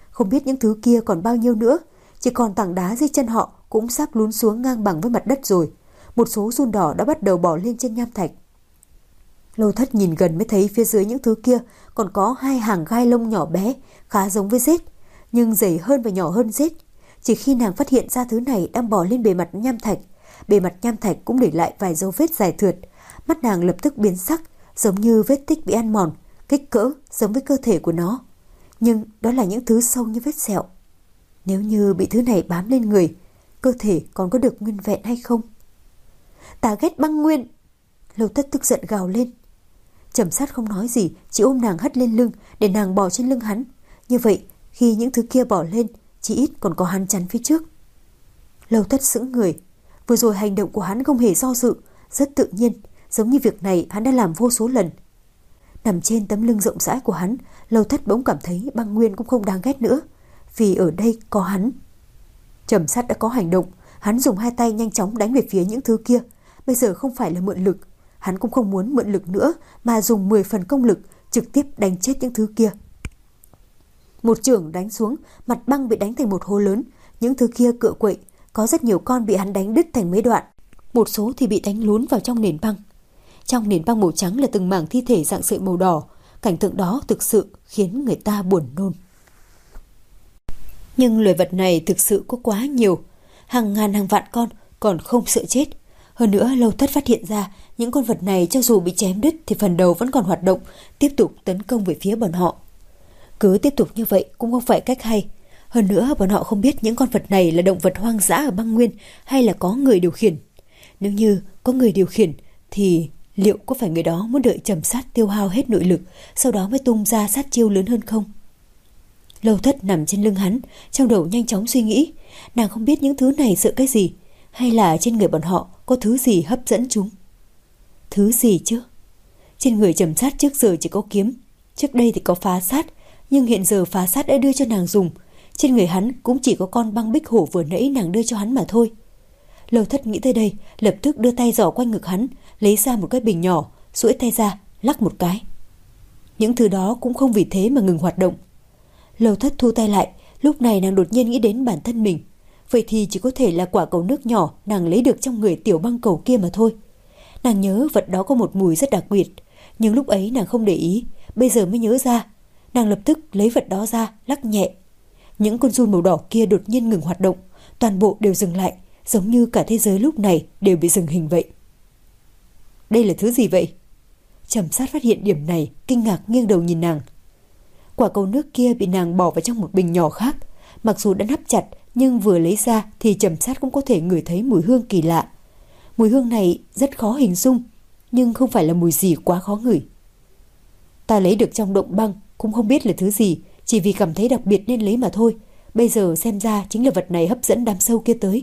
Không biết những thứ kia còn bao nhiêu nữa. Chỉ còn tảng đá dưới chân họ cũng sắp lún xuống ngang bằng với mặt đất rồi. Một số giun đỏ đã bắt đầu bò lên trên nham thạch. Lâu Thất nhìn gần mới thấy phía dưới những thứ kia còn có hai hàng gai lông nhỏ bé, khá giống với rết, nhưng dày hơn và nhỏ hơn rết. Chỉ khi nàng phát hiện ra thứ này đang bò lên bề mặt nham thạch, bề mặt nham thạch cũng để lại vài dấu vết dài thượt. Mắt nàng lập tức biến sắc, giống như vết tích bị ăn mòn, kích cỡ giống với cơ thể của nó. Nhưng đó là những thứ sâu như vết sẹo. Nếu như bị thứ này bám lên người, cơ thể còn có được nguyên vẹn hay không? Ta ghét băng nguyên! Lâu Thất tức giận gào lên. Trầm Sát không nói gì, chỉ ôm nàng hất lên lưng để nàng bò trên lưng hắn. Như vậy, khi những thứ kia bò lên, chỉ ít còn có hắn chắn phía trước. Lâu Thất sững người. Vừa rồi hành động của hắn không hề do dự, rất tự nhiên, giống như việc này hắn đã làm vô số lần. Nằm trên tấm lưng rộng rãi của hắn, Lâu Thất bỗng cảm thấy băng nguyên cũng không đáng ghét nữa, vì ở đây có hắn. Trầm Sát đã có hành động, hắn dùng hai tay nhanh chóng đánh về phía những thứ kia. Bây giờ không phải là mượn lực, hắn cũng không muốn mượn lực nữa, mà dùng mười phần công lực trực tiếp đánh chết những thứ kia. Một chưởng đánh xuống, mặt băng bị đánh thành một hố lớn, những thứ kia cựa quậy, có rất nhiều con bị hắn đánh đứt thành mấy đoạn, một số thì bị đánh lún vào trong nền băng. Trong nền băng màu trắng là từng mảng thi thể dạng sợi màu đỏ, cảnh tượng đó thực sự khiến người ta buồn nôn. Nhưng loài vật này thực sự có quá nhiều, hàng ngàn hàng vạn con còn không sợ chết. Hơn nữa, Lâu Thất phát hiện ra những con vật này cho dù bị chém đứt thì phần đầu vẫn còn hoạt động, tiếp tục tấn công về phía bọn họ. Cứ tiếp tục như vậy cũng không phải cách hay. Hơn nữa, bọn họ không biết những con vật này là động vật hoang dã ở băng nguyên hay là có người điều khiển. Nếu như có người điều khiển thì liệu có phải người đó muốn đợi Trầm Sát tiêu hao hết nội lực, sau đó mới tung ra sát chiêu lớn hơn không? Lâu Thất nằm trên lưng hắn, trong đầu nhanh chóng suy nghĩ. Nàng không biết những thứ này sợ cái gì, hay là trên người bọn họ có thứ gì hấp dẫn chúng. Thứ gì chứ? Trên người Trầm Sát trước giờ chỉ có kiếm, trước đây thì có phá sát, nhưng hiện giờ phá sát đã đưa cho nàng dùng. Trên người hắn cũng chỉ có con băng bích hổ vừa nãy nàng đưa cho hắn mà thôi. Lâu Thất nghĩ tới đây, lập tức đưa tay giỏ quanh ngực hắn, lấy ra một cái bình nhỏ, duỗi tay ra, lắc một cái. Những thứ đó cũng không vì thế mà ngừng hoạt động. Lâu Thất thu tay lại, lúc này nàng đột nhiên nghĩ đến bản thân mình. Vậy thì chỉ có thể là quả cầu nước nhỏ nàng lấy được trong người tiểu băng cầu kia mà thôi. Nàng nhớ vật đó có một mùi rất đặc biệt, nhưng lúc ấy nàng không để ý, bây giờ mới nhớ ra. Nàng lập tức lấy vật đó ra, lắc nhẹ. Những con giun màu đỏ kia đột nhiên ngừng hoạt động, toàn bộ đều dừng lại, giống như cả thế giới lúc này đều bị dừng hình vậy. Đây là thứ gì vậy? Trầm Sát phát hiện điểm này, kinh ngạc nghiêng đầu nhìn nàng. Quả cầu nước kia bị nàng bỏ vào trong một bình nhỏ khác, mặc dù đã nắp chặt, nhưng vừa lấy ra thì Trầm Sát cũng có thể ngửi thấy mùi hương kỳ lạ. Mùi hương này rất khó hình dung, nhưng không phải là mùi gì quá khó ngửi. Ta lấy được trong động băng, cũng không biết là thứ gì, chỉ vì cảm thấy đặc biệt nên lấy mà thôi. Bây giờ xem ra chính là vật này hấp dẫn đám sâu kia tới.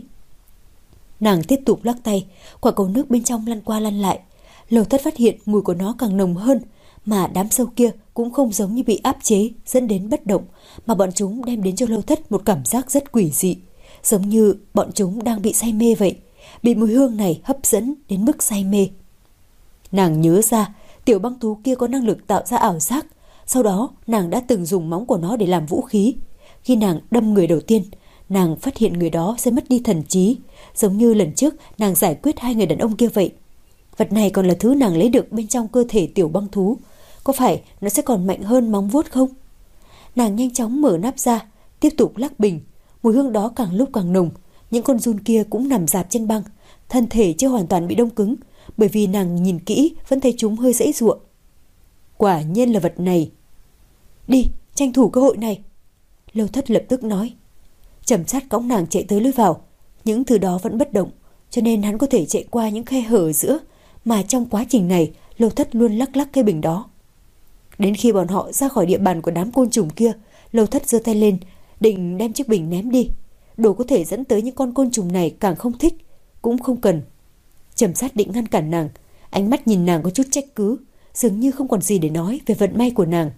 Nàng tiếp tục lắc tay, quả cầu nước bên trong lăn qua lăn lại. Lâu Thất phát hiện mùi của nó càng nồng hơn, mà đám sâu kia cũng không giống như bị áp chế dẫn đến bất động, mà bọn chúng đem đến cho Lâu Thất một cảm giác rất quỷ dị, giống như bọn chúng đang bị say mê vậy, bị mùi hương này hấp dẫn đến mức say mê. Nàng nhớ ra tiểu băng thú kia có năng lực tạo ra ảo giác, sau đó nàng đã từng dùng móng của nó để làm vũ khí. Khi nàng đâm người đầu tiên, nàng phát hiện người đó sẽ mất đi thần trí, giống như lần trước nàng giải quyết hai người đàn ông kia vậy. Vật này còn là thứ nàng lấy được bên trong cơ thể tiểu băng thú. Có phải nó sẽ còn mạnh hơn móng vuốt không? Nàng nhanh chóng mở nắp ra, tiếp tục lắc bình. Mùi hương đó càng lúc càng nồng. Những con giun kia cũng nằm rạp trên băng, thân thể chưa hoàn toàn bị đông cứng, bởi vì nàng nhìn kỹ vẫn thấy chúng hơi giãy giụa. Quả nhiên là vật này. Đi, tranh thủ cơ hội này. Lâu Thất lập tức nói. Trầm Sát cõng nàng chạy tới lối vào. Những thứ đó vẫn bất động, cho nên hắn có thể chạy qua những khe hở ở giữa, mà trong quá trình này Lâu Thất luôn lắc lắc cái bình đó. Đến khi bọn họ ra khỏi địa bàn của đám côn trùng kia, Lâu Thất giơ tay lên, định đem chiếc bình ném đi. Đồ có thể dẫn tới những con côn trùng này càng không thích, cũng không cần. Trầm Sát định ngăn cản nàng, ánh mắt nhìn nàng có chút trách cứ, dường như không còn gì để nói về vận may của nàng.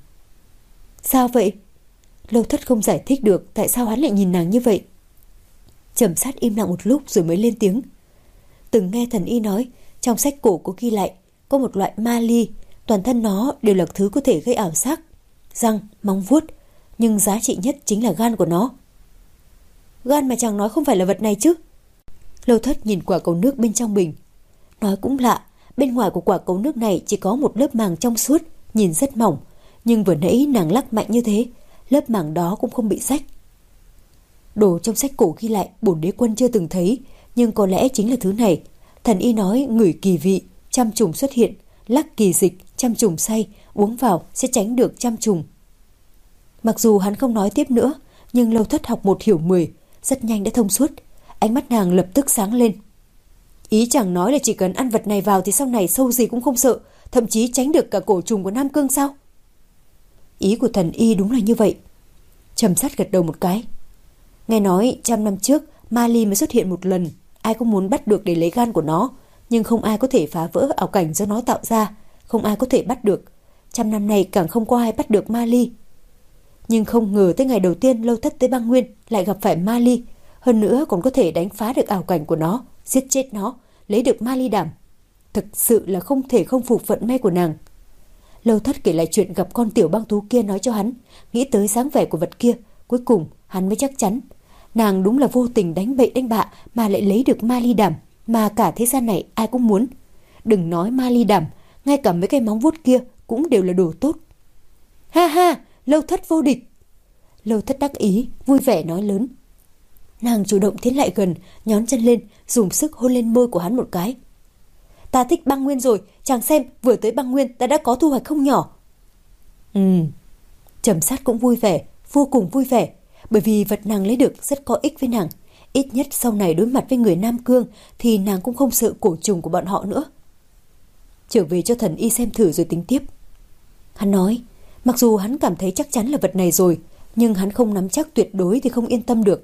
Sao vậy? Lâu Thất không giải thích được tại sao hắn lại nhìn nàng như vậy. Trầm Sát im lặng một lúc rồi mới lên tiếng. Từng nghe thần y nói, trong sách cổ có ghi lại, có một loại ma ly, toàn thân nó đều là thứ có thể gây ảo giác, răng, móng vuốt, nhưng giá trị nhất chính là gan của nó. Gan mà chàng nói không phải là vật này chứ? Lâu Thất nhìn quả cầu nước bên trong bình. Nói cũng lạ, bên ngoài của quả cầu nước này chỉ có một lớp màng trong suốt, nhìn rất mỏng, nhưng vừa nãy nàng lắc mạnh như thế, lớp màng đó cũng không bị rách. Đồ trong sách cổ ghi lại bổn đế quân chưa từng thấy, nhưng có lẽ chính là thứ này. Thần y nói ngửi kỳ vị, trăm trùng xuất hiện, lắc kỳ dịch, trăm trùng say, uống vào sẽ tránh được trăm trùng. Mặc dù hắn không nói tiếp nữa, nhưng Lâu Thất học một hiểu mười, rất nhanh đã thông suốt. Ánh mắt nàng lập tức sáng lên. Ý chàng nói là chỉ cần ăn vật này vào thì sau này sâu gì cũng không sợ, thậm chí tránh được cả cổ trùng của Nam Cương sao? Ý của thần y đúng là như vậy. Trầm Sát gật đầu một cái. Nghe nói trăm năm trước ma ly mới xuất hiện một lần, ai cũng muốn bắt được để lấy gan của nó, nhưng không ai có thể phá vỡ ảo cảnh do nó tạo ra, không ai có thể bắt được. Trăm năm này càng không có ai bắt được ma ly. Nhưng không ngờ tới ngày đầu tiên Lâu Thất tới băng nguyên lại gặp phải ma ly, hơn nữa còn có thể đánh phá được ảo cảnh của nó, giết chết nó, lấy được ma ly đảm. Thực sự là không thể không phục vận may của nàng. Lâu Thất kể lại chuyện gặp con tiểu băng thú kia nói cho hắn, nghĩ tới dáng vẻ của vật kia, cuối cùng hắn mới chắc chắn. Nàng đúng là vô tình đánh bậy đánh bạ mà lại lấy được ma ly đảm, mà cả thế gian này ai cũng muốn. Đừng nói ma ly đảm, ngay cả mấy cái móng vuốt kia cũng đều là đồ tốt. Ha ha, Lâu Thất vô địch. Lâu Thất đắc ý, vui vẻ nói lớn. Nàng chủ động tiến lại gần, nhón chân lên, dùng sức hôn lên môi của hắn một cái. Ta thích băng nguyên rồi, chàng xem, vừa tới băng nguyên ta đã có thu hoạch không nhỏ. Ừ. Trầm Sát cũng vui vẻ, vô cùng vui vẻ, bởi vì vật nàng lấy được rất có ích với nàng. Ít nhất sau này đối mặt với người Nam Cương thì nàng cũng không sợ cổ trùng của bọn họ nữa. Trở về cho thần y xem thử rồi tính tiếp. Hắn nói, mặc dù hắn cảm thấy chắc chắn là vật này rồi, nhưng hắn không nắm chắc tuyệt đối thì không yên tâm được.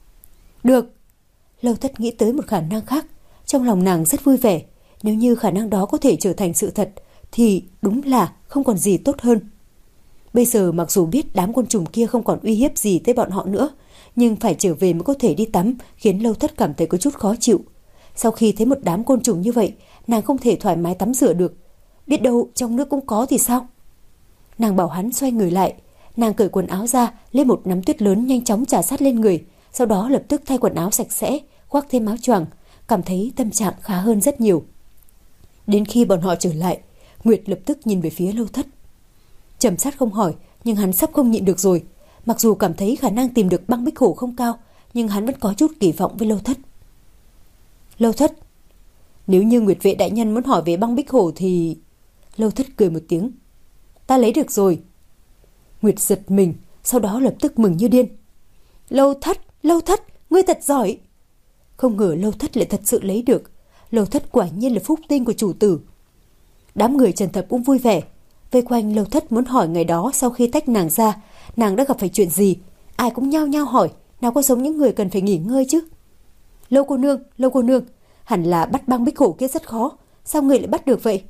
Được. Lâu Thất nghĩ tới một khả năng khác, trong lòng nàng rất vui vẻ. Nếu như khả năng đó có thể trở thành sự thật thì đúng là không còn gì tốt hơn. Bây giờ mặc dù biết đám côn trùng kia không còn uy hiếp gì tới bọn họ nữa, nhưng phải trở về mới có thể đi tắm khiến Lâu Thất cảm thấy có chút khó chịu. Sau khi thấy một đám côn trùng như vậy, nàng không thể thoải mái tắm rửa được. Biết đâu trong nước cũng có thì sao? Nàng bảo hắn xoay người lại. Nàng cởi quần áo ra, lấy một nắm tuyết lớn nhanh chóng trà sát lên người, sau đó lập tức thay quần áo sạch sẽ, khoác thêm áo choàng, cảm thấy tâm trạng khá hơn rất nhiều. Đến khi bọn họ trở lại, Nguyệt lập tức nhìn về phía Lâu Thất. Trầm Sát không hỏi, nhưng hắn sắp không nhịn được rồi. Mặc dù cảm thấy khả năng tìm được băng bích hổ không cao, nhưng hắn vẫn có chút kỳ vọng với Lâu Thất. Lâu Thất, nếu như Nguyệt vệ đại nhân muốn hỏi về băng bích hổ thì... Lâu Thất cười một tiếng. Ta lấy được rồi. Nguyệt giật mình, sau đó lập tức mừng như điên. Lâu Thất, Lâu Thất, ngươi thật giỏi. Không ngờ Lâu Thất lại thật sự lấy được. Lâu Thất quả nhiên là phúc tinh của chủ tử. Đám người Trần Thập cũng vui vẻ, vây quanh Lâu Thất muốn hỏi ngày đó sau khi tách nàng ra, nàng đã gặp phải chuyện gì. Ai cũng nhao nhao hỏi, nào có giống những người cần phải nghỉ ngơi chứ. Lâu cô nương, Lâu cô nương, hẳn là bắt băng bích hổ kia rất khó, sao người lại bắt được vậy?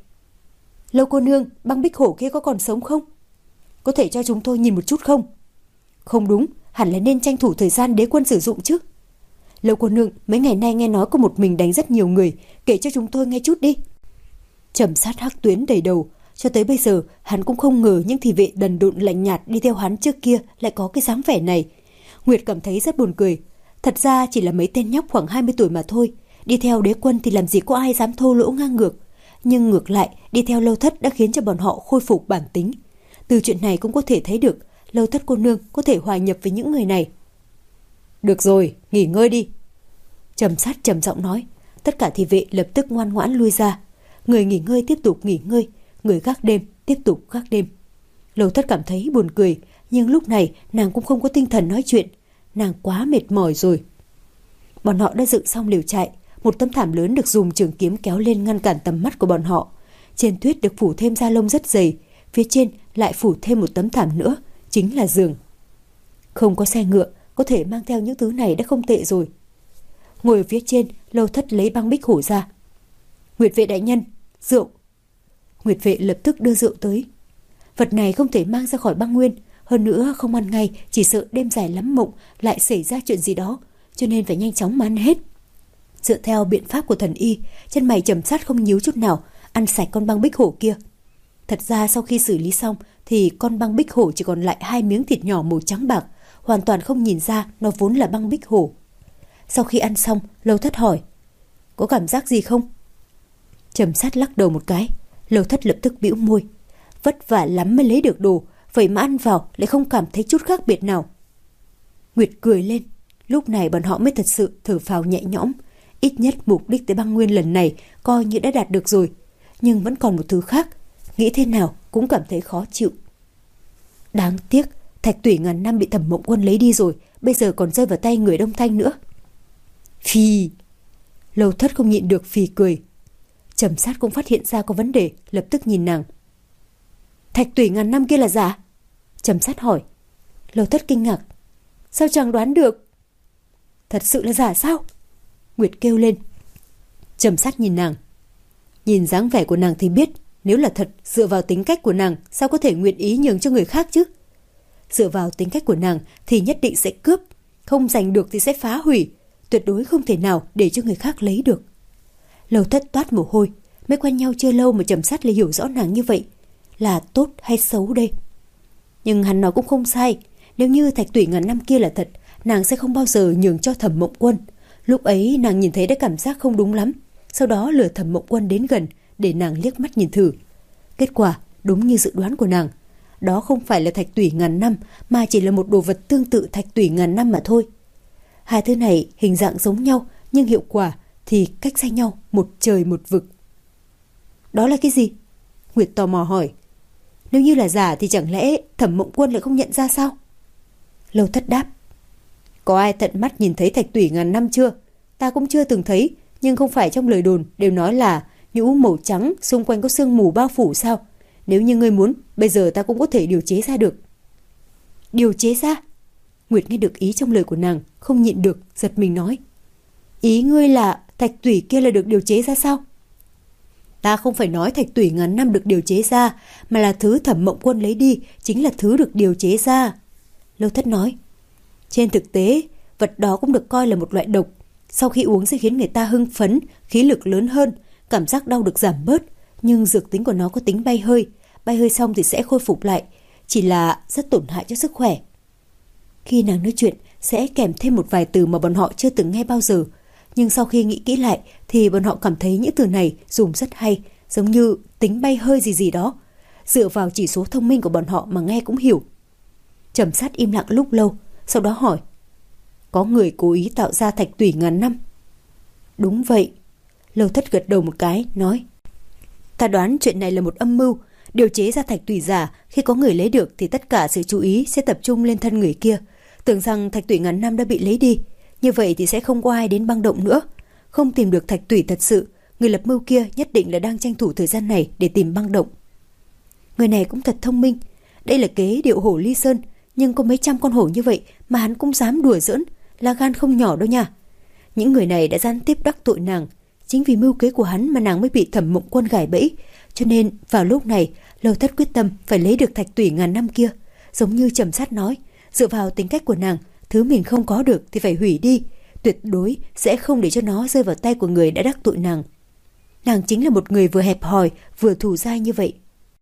Lâu cô nương, băng bích hổ kia có còn sống không? Có thể cho chúng tôi nhìn một chút không? Không đúng, hẳn là nên tranh thủ thời gian đế quân sử dụng chứ. Lâu cô nương, mấy ngày nay nghe nói có một mình đánh rất nhiều người, kể cho chúng tôi nghe chút đi. Trầm Sát hắc tuyến đầy đầu, cho tới bây giờ hắn cũng không ngờ những thị vệ đần độn lạnh nhạt đi theo hắn trước kia lại có cái dáng vẻ này. Nguyệt cảm thấy rất buồn cười. Thật ra chỉ là mấy tên nhóc khoảng hai mươi tuổi mà thôi, đi theo đế quân thì làm gì có ai dám thô lỗ ngang ngược. Nhưng ngược lại, đi theo Lâu Thất đã khiến cho bọn họ khôi phục bản tính. Từ chuyện này cũng có thể thấy được Lâu Thất cô nương có thể hòa nhập với những người này. Được rồi, nghỉ ngơi đi. Trầm Sát trầm giọng nói. Tất cả thị vệ lập tức ngoan ngoãn lui ra. Người nghỉ ngơi tiếp tục nghỉ ngơi, người gác đêm tiếp tục gác đêm. Lâu Thất cảm thấy buồn cười, nhưng lúc này nàng cũng không có tinh thần nói chuyện. Nàng quá mệt mỏi rồi. Bọn họ đã dựng xong lều trại. Một tấm thảm lớn được dùng trường kiếm kéo lên ngăn cản tầm mắt của bọn họ. Trên tuyết được phủ thêm da lông rất dày, phía trên lại phủ thêm một tấm thảm nữa, chính là giường. Không có xe ngựa, có thể mang theo những thứ này đã không tệ rồi. Ngồi ở phía trên, Lâu Thất lấy băng bích hổ ra. Nguyệt vệ đại nhân, rượu. Nguyệt vệ lập tức đưa rượu tới. Vật này không thể mang ra khỏi băng nguyên, hơn nữa không ăn ngay, chỉ sợ đêm dài lắm mộng lại xảy ra chuyện gì đó, cho nên phải nhanh chóng mà ăn hết. Dựa theo biện pháp của thần y, chân mày Trầm Sát không nhíu chút nào, ăn sạch con băng bích hổ kia. Thật ra sau khi xử lý xong thì con băng bích hổ chỉ còn lại hai miếng thịt nhỏ màu trắng bạc, hoàn toàn không nhìn ra nó vốn là băng bích hổ. Sau khi ăn xong, Lâu Thất hỏi, có cảm giác gì không? Trầm Sát lắc đầu một cái. Lâu Thất lập tức bĩu môi, vất vả lắm mới lấy được đồ, vậy mà ăn vào lại không cảm thấy chút khác biệt nào. Nguyệt cười lên. Lúc này bọn họ mới thật sự thở phào nhẹ nhõm. Ít nhất mục đích tới băng nguyên lần này coi như đã đạt được rồi. Nhưng vẫn còn một thứ khác, nghĩ thế nào cũng cảm thấy khó chịu. Đáng tiếc, thạch tủy ngàn năm bị Thẩm Mộng Quân lấy đi rồi, bây giờ còn rơi vào tay người Đông Thanh nữa. Phì! Lâu Thất không nhịn được phì cười. Trầm Sát cũng phát hiện ra có vấn đề, lập tức nhìn nàng. Thạch tủy ngàn năm kia là giả? Trầm Sát hỏi. Lâu Thất kinh ngạc. Sao chàng đoán được? Thật sự là giả sao? Nguyệt kêu lên. Trầm Sát nhìn nàng. Nhìn dáng vẻ của nàng thì biết, nếu là thật, dựa vào tính cách của nàng, sao có thể nguyện ý nhường cho người khác chứ? Dựa vào tính cách của nàng thì nhất định sẽ cướp, không giành được thì sẽ phá hủy, tuyệt đối không thể nào để cho người khác lấy được. Lâu Thất toát mồ hôi, mới quen nhau chưa lâu mà Trầm Sát lại hiểu rõ nàng như vậy, là tốt hay xấu đây? Nhưng hắn nói cũng không sai, nếu như thạch tủy ngàn năm kia là thật, nàng sẽ không bao giờ nhường cho Thẩm Mộng Quân. Lúc ấy nàng nhìn thấy đã cảm giác không đúng lắm, sau đó lừa Thẩm Mộng Quân đến gần để nàng liếc mắt nhìn thử. Kết quả đúng như dự đoán của nàng, đó không phải là thạch tủy ngàn năm mà chỉ là một đồ vật tương tự thạch tủy ngàn năm mà thôi. Hai thứ này hình dạng giống nhau nhưng hiệu quả thì cách xa nhau một trời một vực. Đó là cái gì? Nguyệt tò mò hỏi. Nếu như là giả thì chẳng lẽ Thẩm Mộng Quân lại không nhận ra sao? Lâu Thất đáp. Có ai tận mắt nhìn thấy thạch tủy ngàn năm chưa? Ta cũng chưa từng thấy, nhưng không phải trong lời đồn đều nói là nhũ màu trắng xung quanh có sương mù bao phủ sao? Nếu như ngươi muốn, bây giờ ta cũng có thể điều chế ra được. Điều chế ra? Nguyệt nghe được ý trong lời của nàng, không nhịn được, giật mình nói. Ý ngươi là thạch tủy kia là được điều chế ra sao? Ta không phải nói thạch tủy ngàn năm được điều chế ra, mà là thứ Thẩm Mộng Quân lấy đi chính là thứ được điều chế ra. Lâu Thất nói. Trên thực tế, vật đó cũng được coi là một loại độc. Sau khi uống sẽ khiến người ta hưng phấn, khí lực lớn hơn, cảm giác đau được giảm bớt. Nhưng dược tính của nó có tính bay hơi. Bay hơi xong thì sẽ khôi phục lại, chỉ là rất tổn hại cho sức khỏe. Khi nàng nói chuyện sẽ kèm thêm một vài từ mà bọn họ chưa từng nghe bao giờ. Nhưng sau khi nghĩ kỹ lại thì bọn họ cảm thấy những từ này dùng rất hay, giống như tính bay hơi gì gì đó. Dựa vào chỉ số thông minh của bọn họ mà nghe cũng hiểu. Trầm Sát im lặng lúc lâu, sau đó hỏi. Có người cố ý tạo ra thạch tủy ngàn năm? Đúng vậy. Lâu Thất gật đầu một cái, nói. Ta đoán chuyện này là một âm mưu. Điều chế ra thạch tủy giả, khi có người lấy được thì tất cả sự chú ý sẽ tập trung lên thân người kia. Tưởng rằng thạch tủy ngàn năm đã bị lấy đi. Như vậy thì sẽ không có ai đến băng động nữa. Không tìm được thạch tủy thật sự, người lập mưu kia nhất định là đang tranh thủ thời gian này để tìm băng động. Người này cũng thật thông minh. Đây là kế điệu hổ ly sơn, nhưng có mấy trăm con hổ như vậy mà hắn cũng dám đùa giỡn, là gan không nhỏ đâu nha. Những người này đã gián tiếp đắc tội nàng. Chính vì mưu kế của hắn mà nàng mới bị Thẩm Mộng Quân gài bẫy. Cho nên vào lúc này Lâu Thất quyết tâm phải lấy được thạch tủy ngàn năm kia. Giống như Trầm Sát nói, dựa vào tính cách của nàng, thứ mình không có được thì phải hủy đi, tuyệt đối sẽ không để cho nó rơi vào tay của người đã đắc tội nàng. Nàng chính là một người vừa hẹp hòi vừa thù dai như vậy.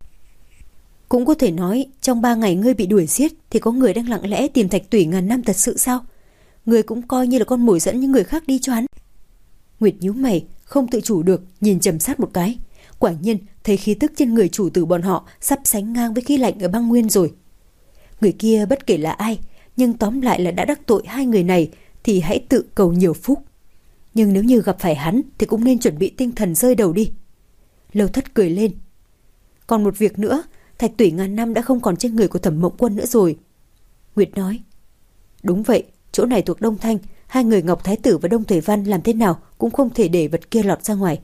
Cũng có thể nói trong ba ngày ngươi bị đuổi giết thì có người đang lặng lẽ tìm thạch tủy ngàn năm thật sự sao? Ngươi cũng coi như là con mồi dẫn những người khác đi cho hắn. Nguyệt nhíu mày, không tự chủ được nhìn Trầm Sát một cái. Quả nhiên thấy khí tức trên người chủ tử bọn họ sắp sánh ngang với khí lạnh ở băng nguyên rồi. Người kia bất kể là ai, nhưng tóm lại là đã đắc tội hai người này thì hãy tự cầu nhiều phúc. Nhưng nếu như gặp phải hắn thì cũng nên chuẩn bị tinh thần rơi đầu đi. Lâu Thất cười lên. Còn một việc nữa, thạch tủy ngàn năm đã không còn trên người của Thẩm Mộng Quân nữa rồi. Nguyệt nói. Đúng vậy, chỗ này thuộc Đông Thanh, hai người Ngọc Thái Tử và Đông Thời Văn làm thế nào cũng không thể để vật kia lọt ra ngoài.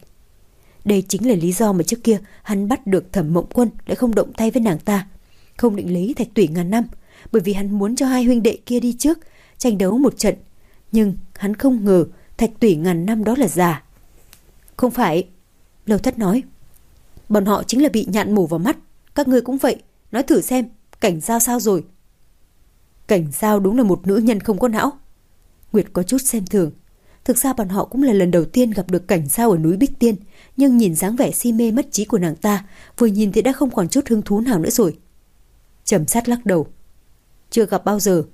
Đây chính là lý do mà trước kia hắn bắt được Thẩm Mộng Quân lại không động tay với nàng ta, không định lấy thạch tủy ngàn năm, bởi vì hắn muốn cho hai huynh đệ kia đi trước, tranh đấu một trận. Nhưng hắn không ngờ thạch tủy ngàn năm đó là giả. Không phải, Lâu Thất nói. Bọn họ chính là bị nhạn mổ vào mắt, các ngươi cũng vậy, nói thử xem, Cảnh Giao sao rồi? Cảnh Giao đúng là một nữ nhân không có não. Nguyệt có chút xem thường. Thực ra bọn họ cũng là lần đầu tiên gặp được Cảnh Giao ở núi Bích Tiên, nhưng nhìn dáng vẻ si mê mất trí của nàng ta, vừa nhìn thì đã không còn chút hứng thú nào nữa rồi. Trầm Sát lắc đầu. Chưa gặp bao giờ.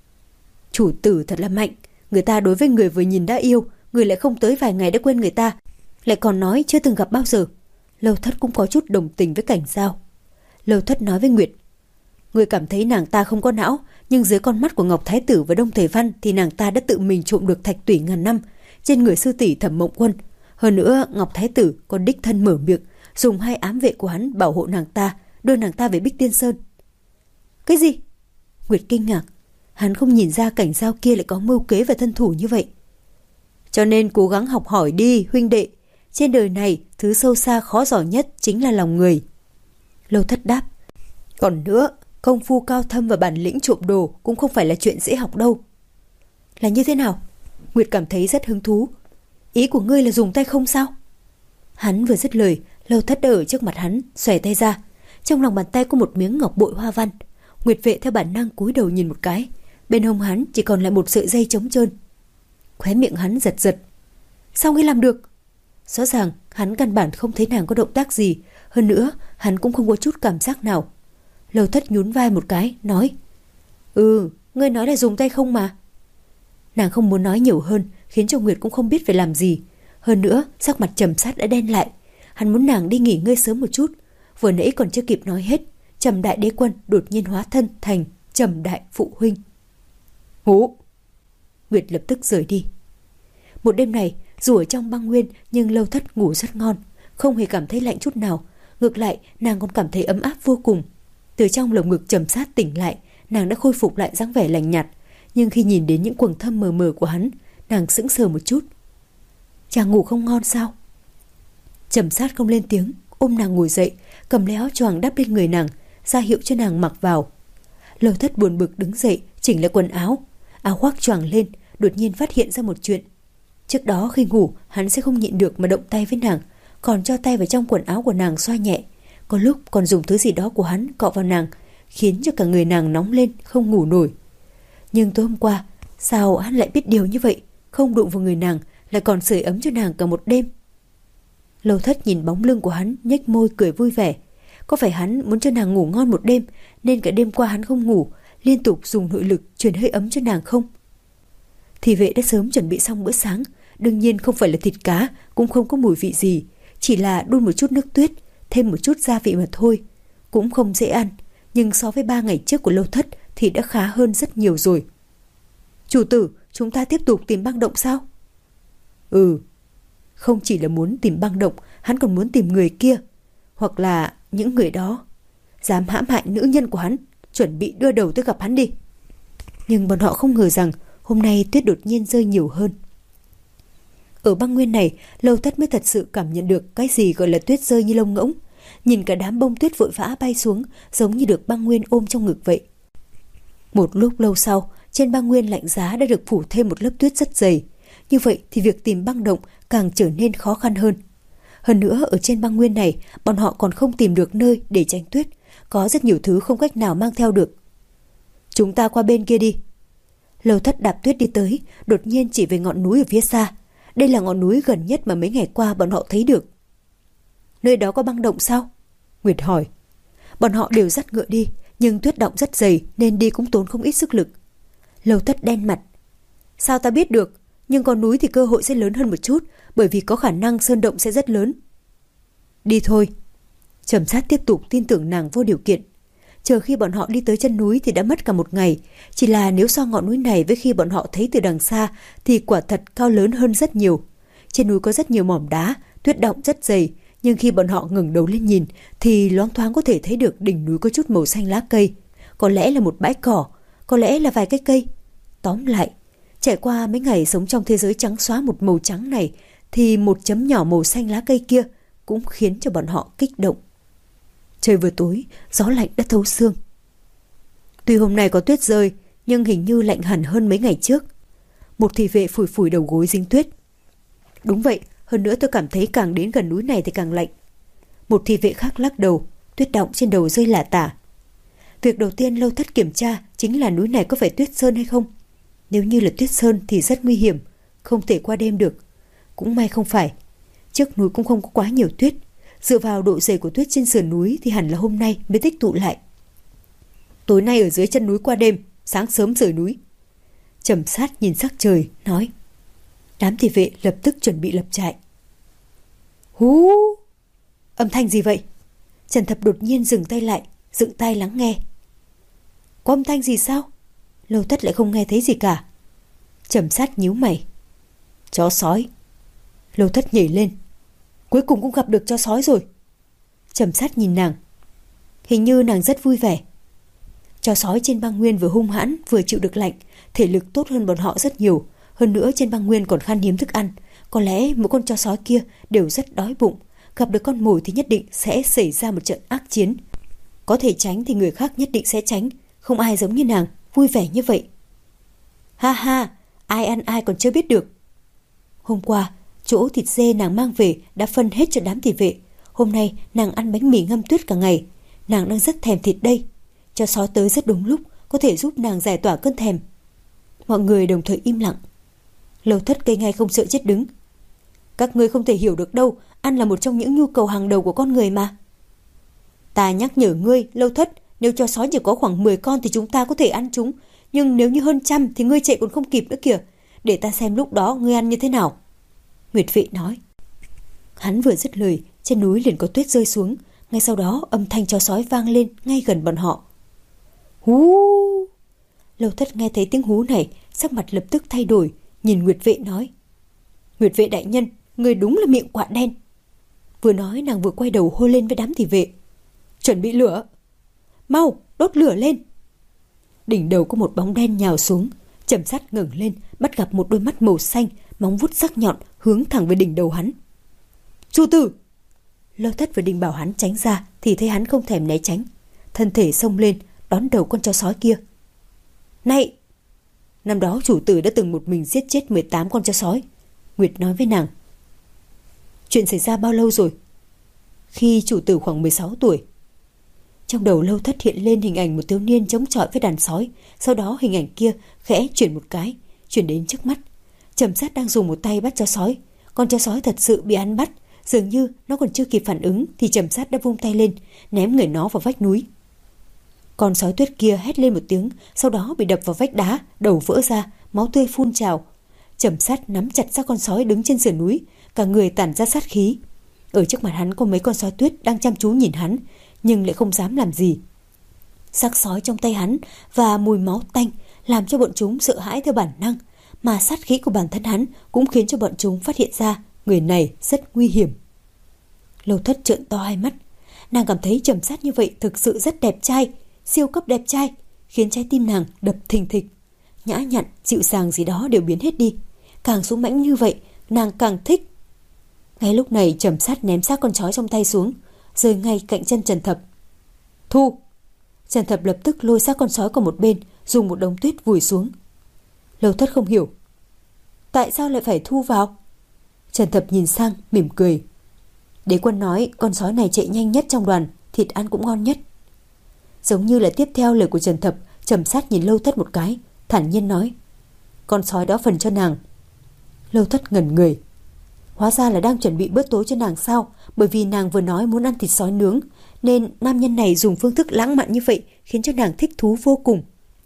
Chủ tử thật là mạnh. Người ta đối với người vừa nhìn đã yêu, người lại không tới vài ngày đã quên người ta, lại còn nói chưa từng gặp bao giờ. Lâu Thất cũng có chút đồng tình với Cảnh Giao. Lâu Thất nói với Nguyệt, người cảm thấy nàng ta không có não, nhưng dưới con mắt của Ngọc Thái Tử và Đông Thời Văn thì nàng ta đã tự mình trộm được thạch tủy ngàn năm trên người sư tỷ Thẩm Mộng Quân. Hơn nữa Ngọc Thái Tử còn đích thân mở miệng dùng hai ám vệ của hắn bảo hộ nàng ta, đưa nàng ta về Bích Tiên Sơn. Cái gì? Nguyệt kinh ngạc. Hắn không nhìn ra Cảnh Giao kia lại có mưu kế và thân thủ như vậy. Cho nên cố gắng học hỏi đi huynh đệ. Trên đời này thứ sâu xa khó giỏi nhất chính là lòng người. Lâu Thất đáp. Còn nữa, công phu cao thâm và bản lĩnh trộm đồ cũng không phải là chuyện dễ học đâu. Là như thế nào? Nguyệt cảm thấy rất hứng thú. Ý của ngươi là dùng tay không sao? Hắn vừa dứt lời, Lâu Thất đã ở trước mặt hắn, xòe tay ra. Trong lòng bàn tay có một miếng ngọc bội hoa văn. Nguyệt vệ theo bản năng cúi đầu nhìn một cái. Bên hông hắn chỉ còn lại một sợi dây trống trơn. Khóe miệng hắn giật giật. Sao ngươi làm được? Rõ ràng hắn căn bản không thấy nàng có động tác gì. Hơn nữa hắn cũng không có chút cảm giác nào. Lâu Thất nhún vai một cái, nói. Ừ, ngươi nói là dùng tay không mà. Nàng không muốn nói nhiều hơn, khiến cho Nguyệt cũng không biết phải làm gì. Hơn nữa sắc mặt Trầm Sát đã đen lại. Hắn muốn nàng đi nghỉ ngơi sớm một chút. Vừa nãy còn chưa kịp nói hết, Trầm Đại Đế Quân đột nhiên hóa thân thành Trầm Đại Phụ Huynh. Hú! Nguyệt lập tức rời đi. Một đêm này dù ở trong băng nguyên, nhưng Lâu Thất ngủ rất ngon, không hề cảm thấy lạnh chút nào. Ngược lại nàng còn cảm thấy ấm áp vô cùng. Từ trong lồng ngực Trầm Sát tỉnh lại, nàng đã khôi phục lại dáng vẻ lạnh nhạt. Nhưng khi nhìn đến những quầng thâm mờ mờ của hắn, nàng sững sờ một chút. Chàng ngủ không ngon sao? Trầm Sát không lên tiếng, ôm nàng ngồi dậy, cầm lấy áo choàng đắp lên người nàng, ra hiệu cho nàng mặc vào. Lâu Thất buồn bực đứng dậy, chỉnh lại quần áo, áo khoác choàng lên, đột nhiên phát hiện ra một chuyện. Trước đó khi ngủ, hắn sẽ không nhịn được mà động tay với nàng, còn cho tay vào trong quần áo của nàng xoa nhẹ, có lúc còn dùng thứ gì đó của hắn cọ vào nàng, khiến cho cả người nàng nóng lên không ngủ nổi. Nhưng tối hôm qua, sao hắn lại biết điều như vậy, không đụng vào người nàng, lại còn sưởi ấm cho nàng cả một đêm. Lâu Thất nhìn bóng lưng của hắn, nhếch môi cười vui vẻ. Có phải hắn muốn cho nàng ngủ ngon một đêm, nên cả đêm qua hắn không ngủ, liên tục dùng nội lực truyền hơi ấm cho nàng không? Thị vệ đã sớm chuẩn bị xong bữa sáng, đương nhiên không phải là thịt cá, cũng không có mùi vị gì, chỉ là đun một chút nước tuyết, thêm một chút gia vị mà thôi. Cũng không dễ ăn, nhưng so với ba ngày trước của Lâu Thất thì đã khá hơn rất nhiều rồi. Chủ tử, chúng ta tiếp tục tìm băng động sao? Ừ. Không chỉ là muốn tìm băng động, hắn còn muốn tìm người kia, hoặc là những người đó dám hãm hại nữ nhân của hắn, chuẩn bị đưa đầu tới gặp hắn đi. Nhưng bọn họ không ngờ rằng hôm nay tuyết đột nhiên rơi nhiều hơn. Ở băng nguyên này, Lâu Thất mới thật sự cảm nhận được cái gì gọi là tuyết rơi như lông ngỗng. Nhìn cả đám bông tuyết vội vã bay xuống, giống như được băng nguyên ôm trong ngực vậy. Một lúc lâu sau, trên băng nguyên lạnh giá đã được phủ thêm một lớp tuyết rất dày. Như vậy thì việc tìm băng động càng trở nên khó khăn hơn. Hơn nữa ở trên băng nguyên này, bọn họ còn không tìm được nơi để tránh tuyết, có rất nhiều thứ không cách nào mang theo được. Chúng ta qua bên kia đi. Lâu Thất đạp tuyết đi tới, đột nhiên chỉ về ngọn núi ở phía xa. Đây là ngọn núi gần nhất mà mấy ngày qua bọn họ thấy được. Nơi đó có băng động sao? Nguyệt hỏi. Bọn họ đều dắt ngựa đi, nhưng tuyết động rất dày nên đi cũng tốn không ít sức lực. Lâu Thất đen mặt. Sao ta biết được? Nhưng con núi thì cơ hội sẽ lớn hơn một chút, bởi vì có khả năng sơn động sẽ rất lớn. Đi thôi. Trầm Sát tiếp tục tin tưởng nàng vô điều kiện. Chờ khi bọn họ đi tới chân núi thì đã mất cả một ngày. Chỉ là nếu so ngọn núi này với khi bọn họ thấy từ đằng xa thì quả thật cao lớn hơn rất nhiều. Trên núi có rất nhiều mỏm đá, tuyết động rất dày, nhưng khi bọn họ ngẩng đầu lên nhìn thì loáng thoáng có thể thấy được đỉnh núi có chút màu xanh lá cây. Có lẽ là một bãi cỏ, có lẽ là vài cái cây. Tóm lại, trải qua mấy ngày sống trong thế giới trắng xóa một màu trắng này thì một chấm nhỏ màu xanh lá cây kia cũng khiến cho bọn họ kích động. Trời vừa tối, gió lạnh đã thấu xương. Tuy hôm nay có tuyết rơi, nhưng hình như lạnh hẳn hơn mấy ngày trước. Một thị vệ phủi phủi đầu gối dính tuyết. Đúng vậy, hơn nữa tôi cảm thấy càng đến gần núi này thì càng lạnh. Một thị vệ khác lắc đầu, tuyết động trên đầu rơi lả tả. Việc đầu tiên Lâu Thất kiểm tra chính là núi này có phải tuyết sơn hay không. Nếu như là tuyết sơn thì rất nguy hiểm, không thể qua đêm được. Cũng may không phải. Trước núi cũng không có quá nhiều tuyết. Dựa vào độ dày của tuyết trên sườn núi thì hẳn là hôm nay mới tích tụ lại. Tối nay ở dưới chân núi qua đêm, sáng sớm rời núi. Trầm Sát nhìn sắc trời, nói. Đám thị vệ lập tức chuẩn bị lập trại. Hú! Âm thanh gì vậy? Trần Thập đột nhiên dừng tay lại, dựng tai lắng nghe. Có âm thanh gì sao? Lâu Thất lại không nghe thấy gì cả. Trầm Sát nhíu mày. Chó sói. Lâu Thất nhảy lên. Cuối cùng cũng gặp được chó sói rồi. Trầm Sát nhìn nàng. Hình như nàng rất vui vẻ. Chó sói trên băng nguyên vừa hung hãn vừa chịu được lạnh, thể lực tốt hơn bọn họ rất nhiều. Hơn nữa trên băng nguyên còn khan hiếm thức ăn. Có lẽ mỗi con chó sói kia đều rất đói bụng. Gặp được con mồi thì nhất định sẽ xảy ra một trận ác chiến. Có thể tránh thì người khác nhất định sẽ tránh. Không ai giống như nàng, vui vẻ như vậy. Ha ha, ai ăn ai còn chưa biết được. Hôm qua, chỗ thịt dê nàng mang về đã phân hết cho đám thị vệ. Hôm nay nàng ăn bánh mì ngâm tuyết cả ngày. Nàng đang rất thèm thịt đây. Chó sói tới rất đúng lúc, có thể giúp nàng giải tỏa cơn thèm. Mọi người đồng thời im lặng. Lâu Thất cây ngay không sợ chết đứng. Các ngươi không thể hiểu được đâu, ăn là một trong những nhu cầu hàng đầu của con người mà. Ta nhắc nhở ngươi, Lâu Thất, nếu chó sói chỉ có khoảng mười con thì chúng ta có thể ăn chúng. Nhưng nếu như hơn trăm thì ngươi chạy còn không kịp nữa kìa. Để ta xem lúc đó ngươi ăn như thế nào. Nguyệt Vệ nói. Hắn vừa dứt lời, trên núi liền có tuyết rơi xuống. Ngay sau đó âm thanh chó sói vang lên ngay gần bọn họ. Hú! Lâu Thất nghe thấy tiếng hú này, sắc mặt lập tức thay đổi, nhìn Nguyệt Vệ nói. Nguyệt Vệ đại nhân, người đúng là miệng quạ đen. Vừa nói nàng vừa quay đầu hô lên với đám thị vệ. Chuẩn bị lửa. Mau, đốt lửa lên. Đỉnh đầu có một bóng đen nhào xuống. Trầm Sát ngẩng lên, bắt gặp một đôi mắt màu xanh, móng vuốt sắc nhọn hướng thẳng về đỉnh đầu hắn. Chủ tử! Lâu Thất vừa định bảo hắn tránh ra thì thấy hắn không thèm né tránh, thân thể xông lên đón đầu con chó sói kia. Này! Năm đó chủ tử đã từng một mình giết chết mười tám con chó sói. Nguyệt nói với nàng. Chuyện xảy ra bao lâu rồi? Khi chủ tử khoảng mười sáu tuổi. Trong đầu Lâu Thất hiện lên hình ảnh một thiếu niên chống chọi với đàn sói. Sau đó hình ảnh kia khẽ chuyển một cái, chuyển đến trước mắt. Trầm Sát đang dùng một tay bắt chó sói. Con chó sói thật sự bị hắn bắt. Dường như nó còn chưa kịp phản ứng thì Trầm Sát đã vung tay lên, ném người nó vào vách núi. Con sói tuyết kia hét lên một tiếng, sau đó bị đập vào vách đá, đầu vỡ ra, máu tươi phun trào. Trầm Sát nắm chặt xác con sói đứng trên sườn núi, cả người tản ra sát khí. Ở trước mặt hắn có mấy con sói tuyết đang chăm chú nhìn hắn, nhưng lại không dám làm gì. Xác sói trong tay hắn và mùi máu tanh làm cho bọn chúng sợ hãi theo bản năng, mà sát khí của bản thân hắn cũng khiến cho bọn chúng phát hiện ra người này rất nguy hiểm. Lâu Thất trợn to hai mắt, nàng cảm thấy Trầm Sát như vậy thực sự rất đẹp trai, siêu cấp đẹp trai, khiến trái tim nàng đập thình thịch. Nhã nhặn, dịu dàng gì đó đều biến hết đi, càng dũng mãnh như vậy, nàng càng thích. Ngay lúc này Trầm Sát ném xác con chó trong tay xuống, rơi ngay cạnh chân Trần Thập. Thu! Trần Thập lập tức lôi xác con sói qua một bên, dùng một đống tuyết vùi xuống. Lâu Thất không hiểu. Tại sao lại phải thu vào? Trần Thập nhìn sang, mỉm cười. Đế quân nói con sói này chạy nhanh nhất trong đoàn, thịt ăn cũng ngon nhất. Giống như là tiếp theo lời của Trần Thập, Trầm Sát nhìn Lâu Thất một cái, thản nhiên nói. Con sói đó phần cho nàng. Lâu Thất ngẩn người. Hóa ra là đang chuẩn bị bữa tối cho nàng sao? Bởi vì nàng vừa nói muốn ăn thịt sói nướng, nên nam nhân này dùng phương thức lãng mạn như vậy khiến cho nàng thích thú vô cùng.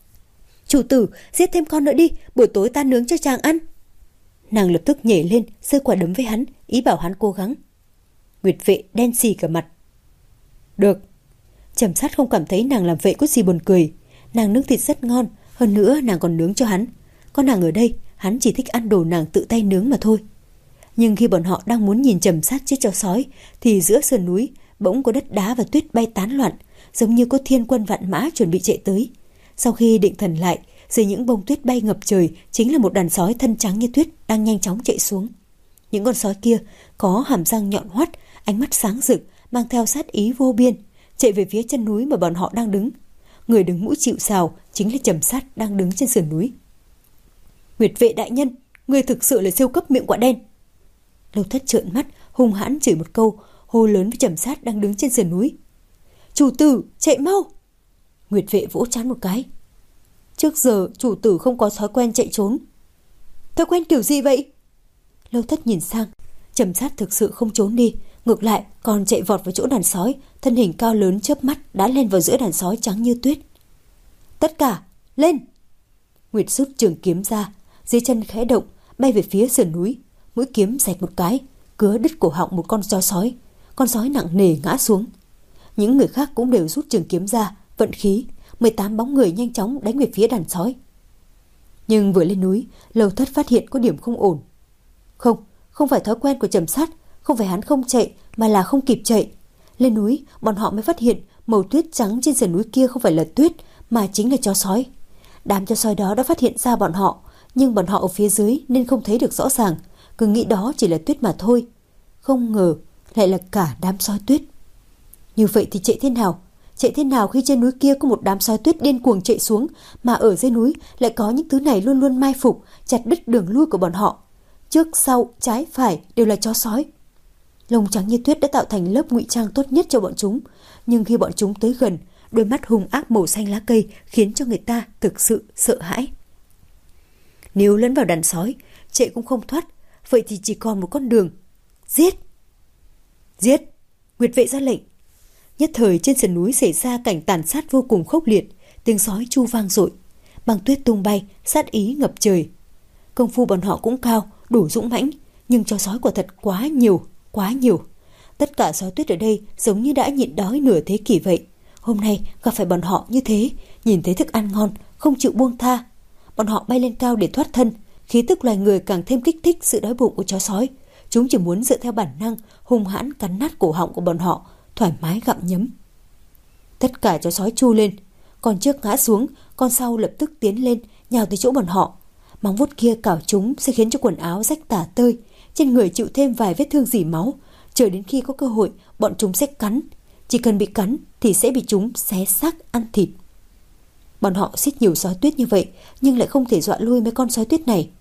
Chủ tử, giết thêm con nữa đi, buổi tối ta nướng cho chàng ăn. Nàng lập tức nhảy lên, giơ quả đấm với hắn, ý bảo hắn cố gắng. Nguyệt Vệ đen xì cả mặt. Được. Trầm Sát không cảm thấy nàng làm vậy có gì buồn cười. Nàng nướng thịt rất ngon, hơn nữa nàng còn nướng cho hắn. Có nàng ở đây, hắn chỉ thích ăn đồ nàng tự tay nướng mà thôi. Nhưng khi bọn họ đang muốn nhìn Trầm Sát chết chó sói, thì giữa sườn núi bỗng có đất đá và tuyết bay tán loạn, giống như có thiên quân vạn mã chuẩn bị chạy tới. Sau khi định thần lại, dưới những bông tuyết bay ngập trời chính là một đàn sói thân trắng như tuyết đang nhanh chóng chạy xuống. Những con sói kia có hàm răng nhọn hoắt, ánh mắt sáng rực, mang theo sát ý vô biên, chạy về phía chân núi mà bọn họ đang đứng. Người đứng mũi chịu sào chính là Trầm Sát đang đứng trên sườn núi. Nguyệt Vệ đại nhân, người thực sự là siêu cấp miệng quạ đen. Lâu Thất trợn mắt, hung hãn chửi một câu, hô lớn với Trầm Sát đang đứng trên sườn núi. Chủ tử, chạy mau! Nguyệt Vệ vỗ trán một cái. Trước giờ chủ tử không có thói quen chạy trốn. Thói quen kiểu gì vậy? Lâu Thất nhìn sang, Trầm Sát thực sự không trốn đi, ngược lại còn chạy vọt vào chỗ đàn sói, thân hình cao lớn chớp mắt đã lên vào giữa đàn sói trắng như tuyết. Tất cả, lên! Nguyệt rút trường kiếm ra, dưới chân khẽ động, bay về phía sườn núi. Mũi kiếm rạch một cái, cứa đứt cổ họng một con chó sói. Con sói nặng nề ngã xuống. Những người khác cũng đều rút trường kiếm ra, vận khí. mười tám bóng người nhanh chóng đánh về phía đàn sói. Nhưng vừa lên núi, Lâu Thất phát hiện có điểm không ổn. Không, không phải thói quen của Trầm Sát, không phải hắn không chạy, mà là không kịp chạy. Lên núi, bọn họ mới phát hiện màu tuyết trắng trên sườn núi kia không phải là tuyết, mà chính là chó sói. Đám chó sói đó đã phát hiện ra bọn họ, nhưng bọn họ ở phía dưới nên không thấy được rõ ràng, cứ nghĩ đó chỉ là tuyết mà thôi. Không ngờ lại là cả đám sói tuyết. Như vậy thì chạy thế nào? Chạy thế nào khi trên núi kia có một đám sói tuyết điên cuồng chạy xuống, mà ở dưới núi lại có những thứ này luôn luôn mai phục, chặt đứt đường lui của bọn họ. Trước, sau, trái, phải đều là chó sói. Lông trắng như tuyết đã tạo thành lớp ngụy trang tốt nhất cho bọn chúng, nhưng khi bọn chúng tới gần, đôi mắt hung ác màu xanh lá cây khiến cho người ta thực sự sợ hãi. Nếu lẫn vào đàn sói, chạy cũng không thoát, vậy thì chỉ còn một con đường. Giết! Giết! Nguyệt vệ ra lệnh. Nhất thời trên sườn núi xảy ra cảnh tàn sát vô cùng khốc liệt, tiếng sói chu vang dội, băng tuyết tung bay, sát ý ngập trời. Công phu bọn họ cũng cao, đủ dũng mãnh, nhưng chó sói quả thật quá nhiều, quá nhiều. Tất cả sói tuyết ở đây giống như đã nhịn đói nửa thế kỷ vậy. Hôm nay gặp phải bọn họ như thế, nhìn thấy thức ăn ngon, không chịu buông tha. Bọn họ bay lên cao để thoát thân, khí tức loài người càng thêm kích thích sự đói bụng của chó sói. Chúng chỉ muốn dựa theo bản năng, hung hãn cắn nát cổ họng của bọn họ, thoải mái gặm nhấm. Tất cả chó sói chu lên, con trước ngã xuống, con sau lập tức tiến lên, nhào tới chỗ bọn họ. Móng vuốt kia cào chúng sẽ khiến cho quần áo rách tả tơi, trên người chịu thêm vài vết thương rỉ máu. Chờ đến khi có cơ hội, bọn chúng sẽ cắn. Chỉ cần bị cắn thì sẽ bị chúng xé xác ăn thịt. Bọn họ giết nhiều sói tuyết như vậy, nhưng lại không thể dọa lui mấy con sói tuyết này.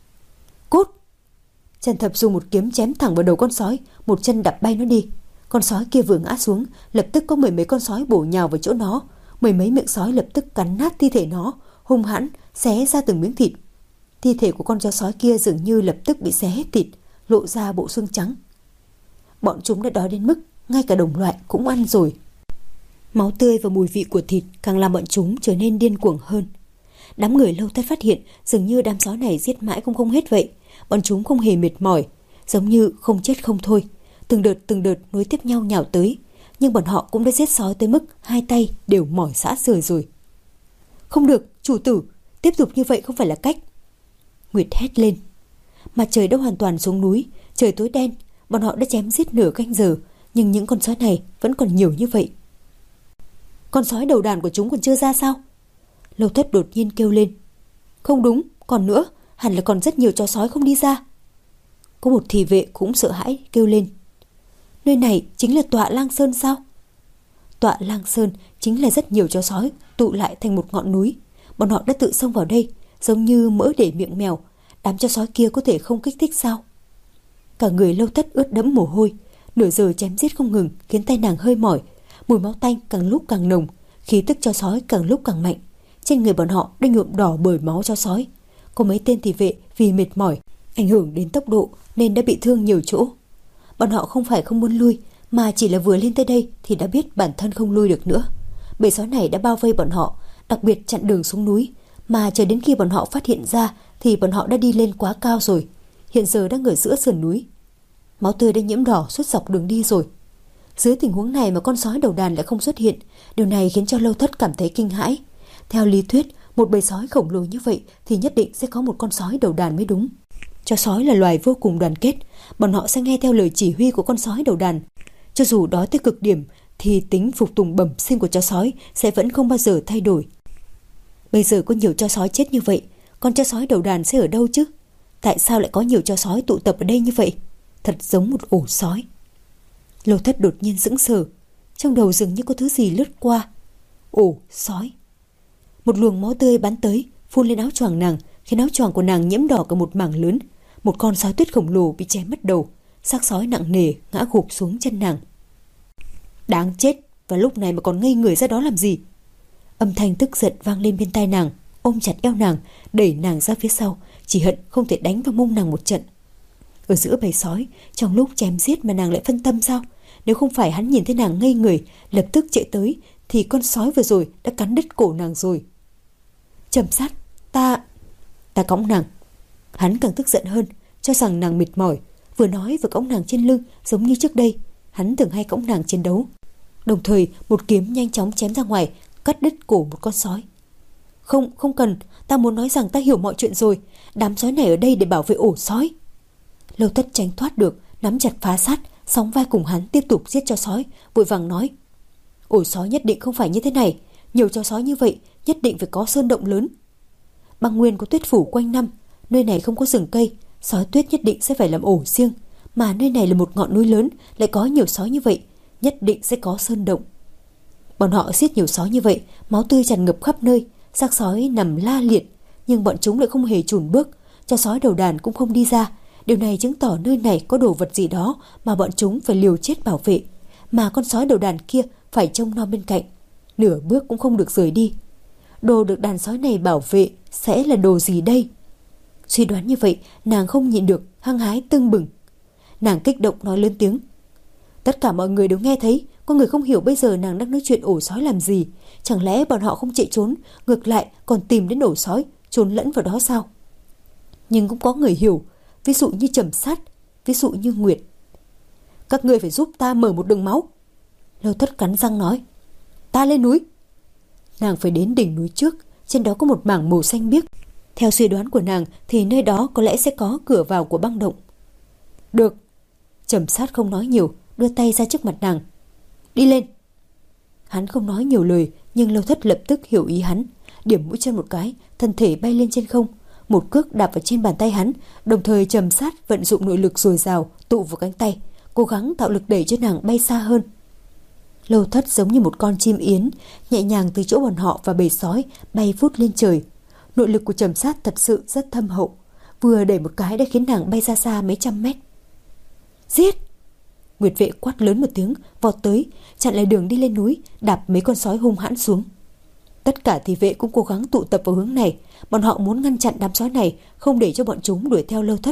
Cút! Trần Thập dùng một kiếm chém thẳng vào đầu con sói, một chân đập bay nó đi. Con sói kia vừa ngã xuống, lập tức có mười mấy con sói bổ nhào vào chỗ nó. Mười mấy miệng sói lập tức cắn nát thi thể nó, hung hãn xé ra từng miếng thịt. Thi thể của con chó sói kia dường như lập tức bị xé hết thịt, lộ ra bộ xương trắng. Bọn chúng đã đói đến mức ngay cả đồng loại cũng ăn rồi. Máu tươi và mùi vị của thịt càng làm bọn chúng trở nên điên cuồng hơn. Đám người Lâu Thất phát hiện dường như đám sói này giết mãi cũng không hết vậy. Bọn chúng không hề mệt mỏi, giống như không chết không thôi. Từng đợt từng đợt nối tiếp nhau nhào tới, nhưng bọn họ cũng đã giết sói tới mức hai tay đều mỏi rã rời rồi. Không được, chủ tử, tiếp tục như vậy không phải là cách. Nguyệt hét lên. Mặt trời đã hoàn toàn xuống núi, trời tối đen. Bọn họ đã chém giết nửa canh giờ, nhưng những con sói này vẫn còn nhiều như vậy. Con sói đầu đàn của chúng còn chưa ra sao? Lâu Thất đột nhiên kêu lên. Không đúng, còn nữa, hẳn là còn rất nhiều chó sói không đi ra. Có một thị vệ cũng sợ hãi kêu lên. Nơi này chính là Tọa Lang Sơn sao? Tọa Lang Sơn chính là rất nhiều chó sói tụ lại thành một ngọn núi. Bọn họ đã tự xông vào đây, giống như mỡ để miệng mèo. Đám chó sói kia có thể không kích thích sao? Cả người Lâu Thất ướt đẫm mồ hôi. Nửa giờ chém giết không ngừng khiến tay nàng hơi mỏi. Mùi máu tanh càng lúc càng nồng, khí tức chó sói càng lúc càng mạnh. Trên người bọn họ đã nhuộm đỏ bởi máu chó sói. Có mấy tên thị vệ vì mệt mỏi, ảnh hưởng đến tốc độ nên đã bị thương nhiều chỗ. Bọn họ không phải không muốn lui, mà chỉ là vừa lên tới đây thì đã biết bản thân không lui được nữa. Bầy sói này đã bao vây bọn họ, đặc biệt chặn đường xuống núi, mà chờ đến khi bọn họ phát hiện ra thì bọn họ đã đi lên quá cao rồi. Hiện giờ đang ở giữa sườn núi. Máu tươi đã nhiễm đỏ suốt dọc đường đi rồi. Dưới tình huống này mà con sói đầu đàn lại không xuất hiện, điều này khiến cho Lâu Thất cảm thấy kinh hãi. Theo lý thuyết, một bầy sói khổng lồ như vậy thì nhất định sẽ có một con sói đầu đàn mới đúng. Chó sói là loài vô cùng đoàn kết, bọn họ sẽ nghe theo lời chỉ huy của con sói đầu đàn. Cho dù đói tới cực điểm thì tính phục tùng bẩm sinh của chó sói sẽ vẫn không bao giờ thay đổi. Bây giờ có nhiều chó sói chết như vậy, con chó sói đầu đàn sẽ ở đâu chứ? Tại sao lại có nhiều chó sói tụ tập ở đây như vậy? Thật giống một ổ sói. Lâu Thất đột nhiên sững sờ, trong đầu dường như có thứ gì lướt qua. Ổ sói. Một luồng máu tươi bắn tới, phun lên áo choàng nàng, khiến áo choàng của nàng nhiễm đỏ cả một mảng lớn. Một con sói tuyết khổng lồ bị chém mất đầu, xác sói nặng nề ngã gục xuống chân nàng. Đáng chết, và lúc này mà còn ngây người ra đó làm gì? Âm thanh tức giận vang lên bên tai nàng, ôm chặt eo nàng, đẩy nàng ra phía sau, chỉ hận không thể đánh vào mông nàng một trận. Ở giữa bầy sói, trong lúc chém giết mà nàng lại phân tâm sao? Nếu không phải hắn nhìn thấy nàng ngây người, lập tức chạy tới, thì con sói vừa rồi đã cắn đứt cổ nàng rồi. Trầm Sát, ta... Ta cõng nàng. Hắn càng tức giận hơn, cho rằng nàng mệt mỏi, vừa nói vừa cõng nàng trên lưng giống như trước đây. Hắn thường hay cõng nàng chiến đấu. Đồng thời một kiếm nhanh chóng chém ra ngoài, cắt đứt cổ một con sói. Không, không cần, ta muốn nói rằng ta hiểu mọi chuyện rồi. Đám sói này ở đây để bảo vệ ổ sói. Lâu Thất tránh thoát được, nắm chặt Phá Sát, sóng vai cùng hắn tiếp tục giết cho sói, vội vàng nói: ổ sói nhất định không phải như thế này, nhiều cho sói như vậy nhất định phải có sơn động lớn. Băng Nguyên có tuyết phủ quanh năm, nơi này không có rừng cây, sói tuyết nhất định sẽ phải làm ổ riêng, mà nơi này là một ngọn núi lớn, lại có nhiều sói như vậy, nhất định sẽ có sơn động. Bọn họ giết nhiều sói như vậy, máu tươi tràn ngập khắp nơi, xác sói nằm la liệt, nhưng bọn chúng lại không hề chùn bước, cho sói đầu đàn cũng không đi ra. Điều này chứng tỏ nơi này có đồ vật gì đó mà bọn chúng phải liều chết bảo vệ, mà con sói đầu đàn kia phải trông nom bên cạnh, nửa bước cũng không được rời đi. Đồ được đàn sói này bảo vệ sẽ là đồ gì đây? Suy đoán như vậy, nàng không nhịn được, hăng hái tưng bừng. Nàng kích động nói lớn tiếng. Tất cả mọi người đều nghe thấy, có người không hiểu bây giờ nàng đang nói chuyện ổ sói làm gì. Chẳng lẽ bọn họ không chạy trốn, ngược lại còn tìm đến ổ sói, trốn lẫn vào đó sao? Nhưng cũng có người hiểu, ví dụ như Trầm Sát, ví dụ như Nguyệt. Các ngươi phải giúp ta mở một đường máu. Lâu Thất cắn răng nói. Ta lên núi. Nàng phải đến đỉnh núi trước, trên đó có một mảng màu xanh biếc. Theo suy đoán của nàng thì nơi đó có lẽ sẽ có cửa vào của băng động. Được. Trầm Sát không nói nhiều, đưa tay ra trước mặt nàng. Đi lên. Hắn không nói nhiều lời, nhưng Lâu Thất lập tức hiểu ý hắn, điểm mũi chân một cái, thân thể bay lên trên không, một cước đạp vào trên bàn tay hắn, đồng thời Trầm Sát vận dụng nội lực dồi dào tụ vào cánh tay, cố gắng tạo lực đẩy cho nàng bay xa hơn. Lâu Thất giống như một con chim yến, nhẹ nhàng từ chỗ bọn họ và bầy sói bay vút lên trời. Nội lực của Trầm Sát thật sự rất thâm hậu, vừa đẩy một cái đã khiến nàng bay ra xa mấy trăm mét. Giết! Nguyệt Vệ quát lớn một tiếng, vọt tới, chặn lại đường đi lên núi, đạp mấy con sói hung hãn xuống. Tất cả thị vệ cũng cố gắng tụ tập vào hướng này, bọn họ muốn ngăn chặn đám sói này, không để cho bọn chúng đuổi theo Lâu Thất.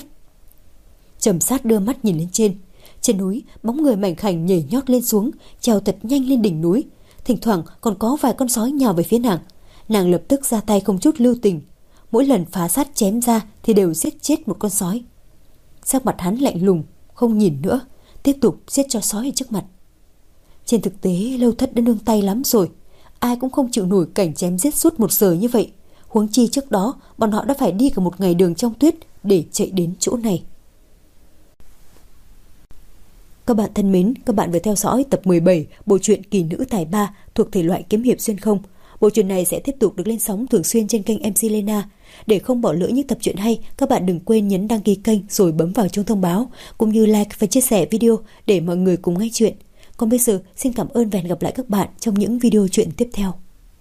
Trầm Sát đưa mắt nhìn lên trên. Trên núi, bóng người mảnh khảnh nhảy nhót lên xuống, trèo thật nhanh lên đỉnh núi. Thỉnh thoảng còn có vài con sói nhào về phía nàng. Nàng lập tức ra tay không chút lưu tình. Mỗi lần Phá Sát chém ra thì đều giết chết một con sói. Sắc mặt hắn lạnh lùng, không nhìn nữa, tiếp tục giết cho sói ở trước mặt. Trên thực tế, Lâu Thất đã nương tay lắm rồi. Ai cũng không chịu nổi cảnh chém giết suốt một giờ như vậy. Huống chi trước đó, bọn họ đã phải đi cả một ngày đường trong tuyết để chạy đến chỗ này. Các bạn thân mến, các bạn vừa theo dõi tập mười bảy bộ truyện Kỳ Nữ Tài Ba thuộc thể loại kiếm hiệp xuyên không. Bộ truyện này sẽ tiếp tục được lên sóng thường xuyên trên kênh em xê Lena. Để không bỏ lỡ những tập truyện hay, các bạn đừng quên nhấn đăng ký kênh rồi bấm vào chuông thông báo, cũng như like và chia sẻ video để mọi người cùng nghe chuyện. Còn bây giờ, xin cảm ơn và hẹn gặp lại các bạn trong những video truyện tiếp theo.